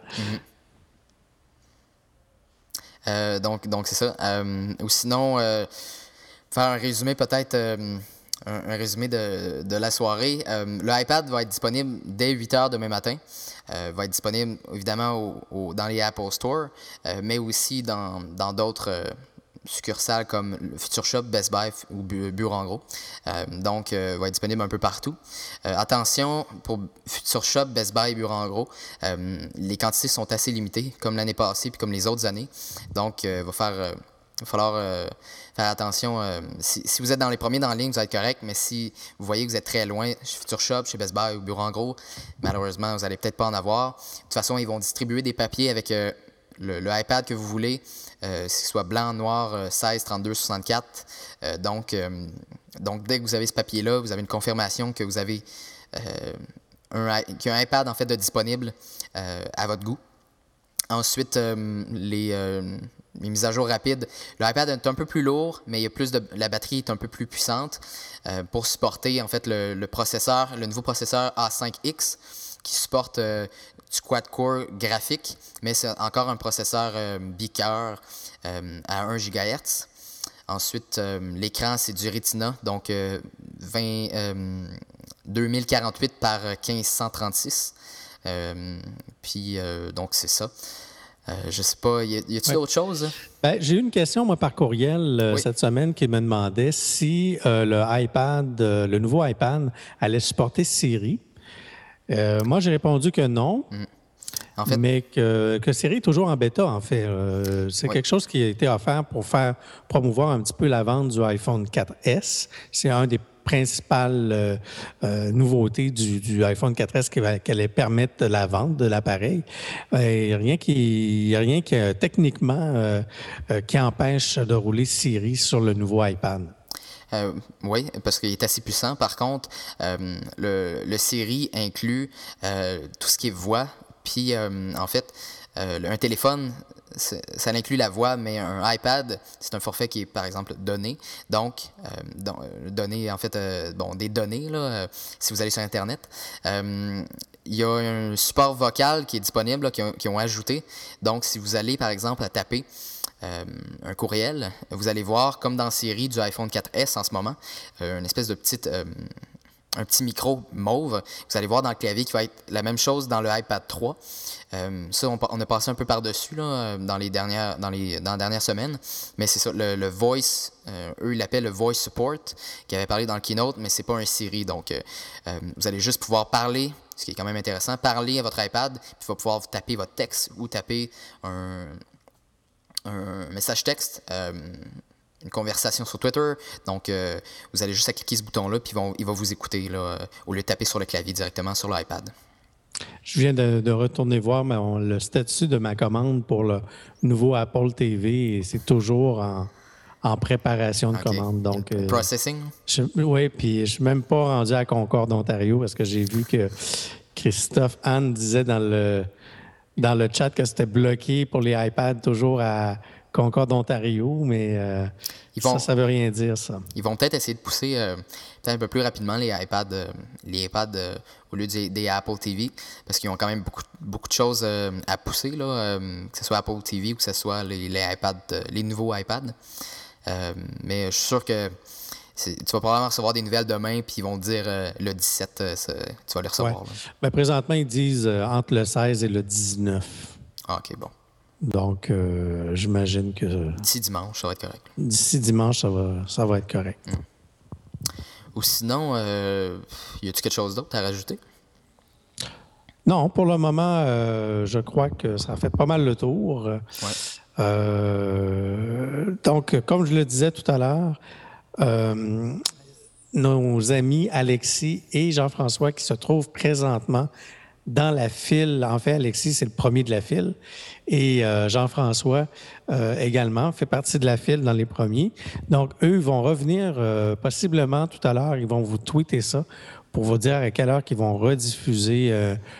Donc c'est ça. Ou sinon, faire un résumé peut-être, un résumé de la soirée. Le iPad va être disponible dès 8 h demain matin. Va être disponible évidemment dans les Apple Store, mais aussi dans d'autres succursales comme le Future Shop, Best Buy ou Bureau en gros. Donc, va être disponible un peu partout. Attention, pour Future Shop, Best Buy et Bureau en gros, les quantités sont assez limitées, comme l'année passée puis comme les autres années. Donc, il va falloir faire attention. Si vous êtes dans les premiers dans la ligne, vous allez être correct, mais si vous voyez que vous êtes très loin, chez Future Shop, chez Best Buy ou Bureau en gros, malheureusement, vous n'allez peut-être pas en avoir. De toute façon, ils vont distribuer des papiers avec le iPad que vous voulez, que ce soit blanc, noir, 16, 32, 64. Donc, dès que vous avez ce papier-là, vous avez une confirmation que vous avez qu'il y a un iPad en fait de disponible à votre goût. Ensuite, les mises à jour rapides. Le iPad est un peu plus lourd, mais la batterie est un peu plus puissante pour supporter en fait le nouveau processeur A5X qui supporte du quad-core graphique, mais c'est encore un processeur bi-cœur à 1 GHz. Ensuite, l'écran, c'est du Retina, donc 2048 par 1536. Donc, c'est ça. Je sais pas, y a-t-il d'autres choses? J'ai eu une question, moi, par courriel cette semaine qui me demandait si le nouveau iPad allait supporter Siri. Moi, j'ai répondu que non, en fait, mais que Siri est toujours en bêta, en fait. C'est quelque chose qui a été offert pour faire promouvoir un petit peu la vente du iPhone 4S. C'est un des principales nouveautés du iPhone 4S qui allait permettre la vente de l'appareil. Il n'y a rien qui techniquement qui empêche de rouler Siri sur le nouveau iPad. Oui, parce qu'il est assez puissant. Par contre, le Siri inclut tout ce qui est voix. Puis, en fait, un téléphone, ça inclut la voix, mais un iPad, c'est un forfait qui est, par exemple, donné. Donc, donné, en fait, des données, là, si vous allez sur Internet. Il y a un support vocal qui est disponible, là, qui ont ajouté. Donc, si vous allez, par exemple, à taper un courriel, vous allez voir, comme dans Siri du iPhone 4S en ce moment, une espèce de un petit micro mauve. Vous allez voir dans le clavier qui va être la même chose dans le iPad 3. Ça, on a passé un peu par-dessus là, dans la dernière semaine. Mais c'est ça, le Voice, eux, ils l'appellent le Voice Support, qui avait parlé dans le keynote, mais c'est pas un Siri. Donc, vous allez juste pouvoir parler, ce qui est quand même intéressant, parler à votre iPad, puis il va pouvoir vous taper votre texte ou taper un message texte, une conversation sur Twitter. Donc, vous allez juste à cliquer ce bouton-là, puis il va vous écouter là, au lieu de taper sur le clavier directement sur l'iPad. Je viens de retourner voir le statut de ma commande pour le nouveau Apple TV et c'est toujours en préparation de commande. Donc, processing? Oui, puis je ne suis même pas rendu à Concorde, Ontario, parce que j'ai vu que Christophe Anne disait dans le chat que c'était bloqué pour les iPads toujours à Concorde, Ontario, mais ça ne veut rien dire, ça. Ils vont peut-être essayer de pousser peut-être un peu plus rapidement les iPads au lieu des Apple TV, parce qu'ils ont quand même beaucoup de choses à pousser, là, que ce soit Apple TV ou que ce soit les iPads, les nouveaux iPads. Mais je suis sûr que tu vas probablement recevoir des nouvelles demain, puis ils vont te dire le 17, tu vas les recevoir. Ouais. Présentement, ils disent entre le 16 et le 19. Ah, OK, bon. Donc, j'imagine que... D'ici dimanche, ça va être correct. D'ici dimanche, ça va être correct. Ou sinon, y a-t-il quelque chose d'autre à rajouter? Non, pour le moment, je crois que ça a fait pas mal le tour. Ouais. Donc, comme je le disais tout à l'heure, nos amis Alexis et Jean-François qui se trouvent présentement dans la file. En fait, Alexis, c'est le premier de la file. Et Jean-François également fait partie de la file dans les premiers. Donc, eux vont revenir possiblement tout à l'heure. Ils vont vous tweeter ça pour vous dire à quelle heure qu'ils vont rediffuser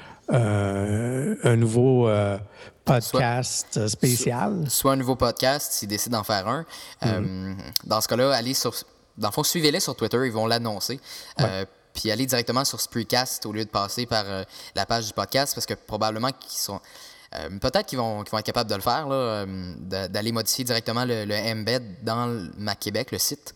un nouveau podcast spécial. Soit un nouveau podcast, s'ils décident d'en faire un. Dans ce cas-là, allez sur... Dans le fond, suivez-les sur Twitter, ils vont l'annoncer. Puis allez directement sur Spreecast au lieu de passer par la page du podcast, parce que probablement qu'ils sont... peut-être qu'ils vont être capables de le faire, là, d'aller modifier directement le embed dans le Mac Québec, le site.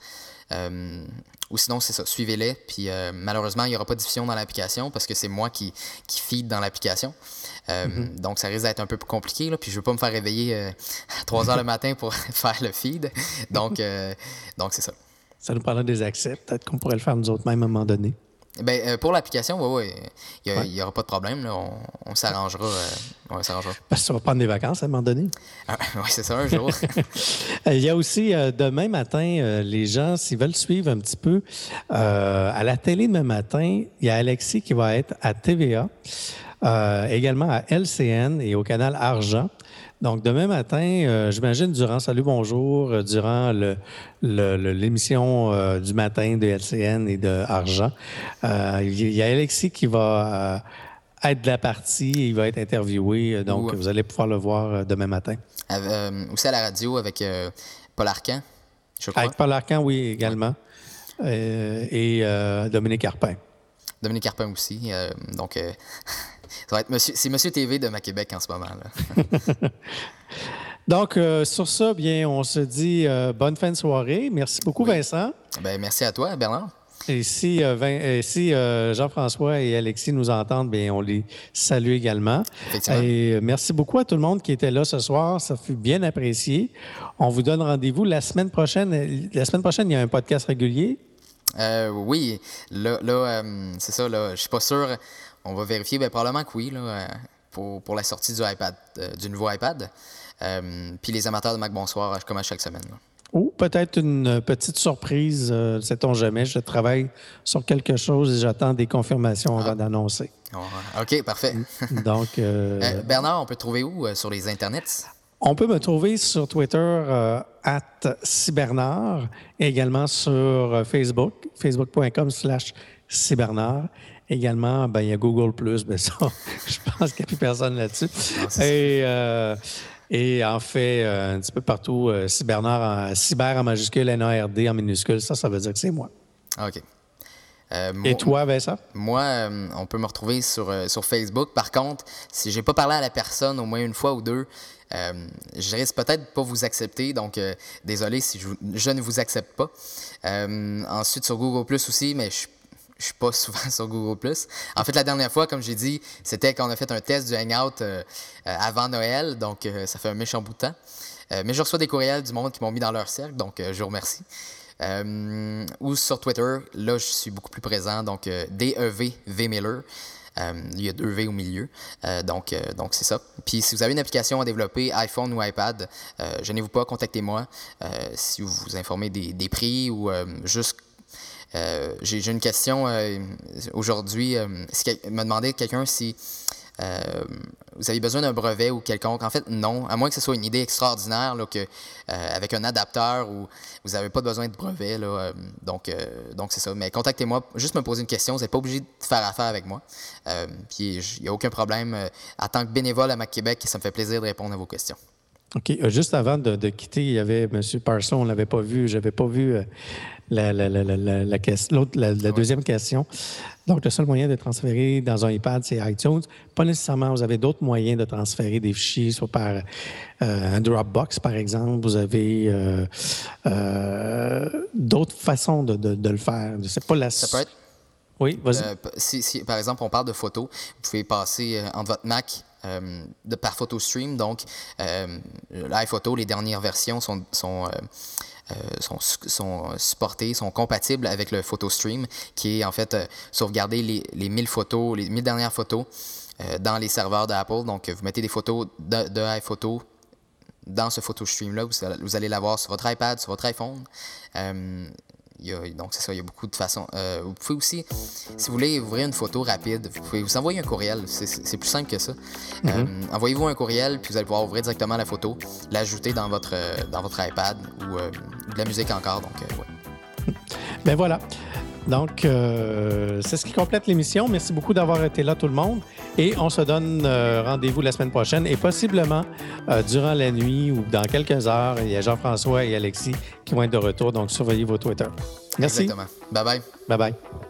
Ou sinon, c'est ça, suivez-les. Puis malheureusement, il n'y aura pas de diffusion dans l'application parce que c'est moi qui feed dans l'application. Donc, ça risque d'être un peu plus compliqué. Là, puis je ne veux pas me faire réveiller à 3 heures le matin pour faire le feed. Donc c'est ça. Ça nous parlera des accès. Peut-être qu'on pourrait le faire nous autres même à un moment donné. Ben, pour l'application, oui, il n'y aura pas de problème. Là. On s'arrangera. Parce que tu vas prendre des vacances à un moment donné. Oui, c'est ça, un jour. Il y a aussi, demain matin, les gens, s'ils veulent suivre un petit peu, à la télé demain matin, il y a Alexis qui va être à TVA, également à LCN et au canal Argent. Donc, demain matin, j'imagine, durant Salut Bonjour, durant l'émission du matin de LCN et de Argent, il y a Alexis qui va être de la partie et il va être interviewé. Donc, vous allez pouvoir le voir demain matin. Aussi à la radio avec Paul Arcand, je crois. Avec Paul Arcand, oui, également. Et Dominique Carpin. Dominique Carpin aussi. Donc... ça va être c'est Monsieur TV de Mac Québec en ce moment. Là. Donc, sur ça, bien, on se dit bonne fin de soirée. Merci beaucoup, Vincent. Ben, merci à toi, Bernard. Et si Jean-François et Alexis nous entendent, bien, on les salue également. Effectivement. Et merci beaucoup à tout le monde qui était là ce soir. Ça fut bien apprécié. On vous donne rendez-vous la semaine prochaine. La semaine prochaine, il y a un podcast régulier. Oui. Là c'est ça. Là, je suis pas sûr. On va vérifier, bien, probablement que oui, là, pour la sortie du nouveau iPad. Puis les amateurs de Mac Bonsoir, comme à chaque semaine. Là. Ou peut-être une petite surprise, sait-on jamais. Je travaille sur quelque chose et j'attends des confirmations avant d'annoncer. OK, parfait. Donc, Bernard, on peut te trouver où sur les internets? On peut me trouver sur Twitter @cybernard et également sur Facebook, facebook.com/cybernard. Également, ben, il y a Google+, mais ça, je pense qu'il n'y a plus personne là-dessus. Et en fait, un petit peu partout, Cybernard, cyber en majuscule, NARD en minuscule, ça veut dire que c'est moi. OK. Et toi, Vincent? Moi, on peut me retrouver sur Facebook. Par contre, si j'ai pas parlé à la personne au moins une fois ou deux, je risque peut-être pas vous accepter. Donc, désolé si je ne vous accepte pas. Ensuite, sur Google+, aussi, mais je suis pas souvent sur Google+. En fait, la dernière fois, comme j'ai dit, c'était quand on a fait un test du Hangout avant Noël. Donc, ça fait un méchant bout de temps. Mais je reçois des courriels du monde qui m'ont mis dans leur cercle. Donc, je vous remercie. Ou sur Twitter, là, je suis beaucoup plus présent. Donc, DEV Miller. Il y a 2 V au milieu. Donc c'est ça. Puis, si vous avez une application à développer, iPhone ou iPad, gênez-vous pas, contactez-moi. Si vous vous informez des prix ou juste... j'ai une question aujourd'hui. Me demandait quelqu'un si vous avez besoin d'un brevet ou quelconque. En fait, non. À moins que ce soit une idée extraordinaire, là, avec un adapteur où vous n'avez pas besoin de brevet. Là, donc c'est ça. Mais contactez-moi. Juste me poser une question. Vous n'êtes pas obligé de faire affaire avec moi. Puis il n'y a aucun problème. En tant que bénévole à Mac Québec, ça me fait plaisir de répondre à vos questions. OK. Juste avant de quitter, il y avait M. Parson, on ne l'avait pas vu. Je n'avais pas vu la deuxième question. Donc, le seul moyen de transférer dans un iPad, c'est iTunes. Pas nécessairement. Vous avez d'autres moyens de transférer des fichiers, soit par un Dropbox, par exemple. Vous avez d'autres façons de le faire. C'est pas la... Ça peut être... Oui, vas-y. Si, par exemple, on parle de photos, vous pouvez passer entre votre Mac par PhotoStream. Donc, l'iPhoto, les dernières versions sont supportées, sont compatibles avec le PhotoStream, qui est en fait sauvegarder les 1000 photos, les 1000 dernières photos dans les serveurs d'Apple. Donc, vous mettez des photos de iPhoto dans ce PhotoStream-là. Vous allez l'avoir sur votre iPad, sur votre iPhone. Donc, c'est ça, il y a beaucoup de façons. Vous pouvez aussi, si vous voulez ouvrir une photo rapide, vous pouvez vous envoyer un courriel. C'est plus simple que ça. Envoyez-vous un courriel, puis vous allez pouvoir ouvrir directement la photo, l'ajouter dans votre iPad ou de la musique encore. Donc, ouais. Ben voilà. Donc, c'est ce qui complète l'émission. Merci beaucoup d'avoir été là, tout le monde. Et on se donne rendez-vous la semaine prochaine et possiblement durant la nuit ou dans quelques heures. Il y a Jean-François et Alexis qui vont être de retour. Donc, surveillez vos Twitter. Merci. Exactement. Bye-bye. Bye-bye.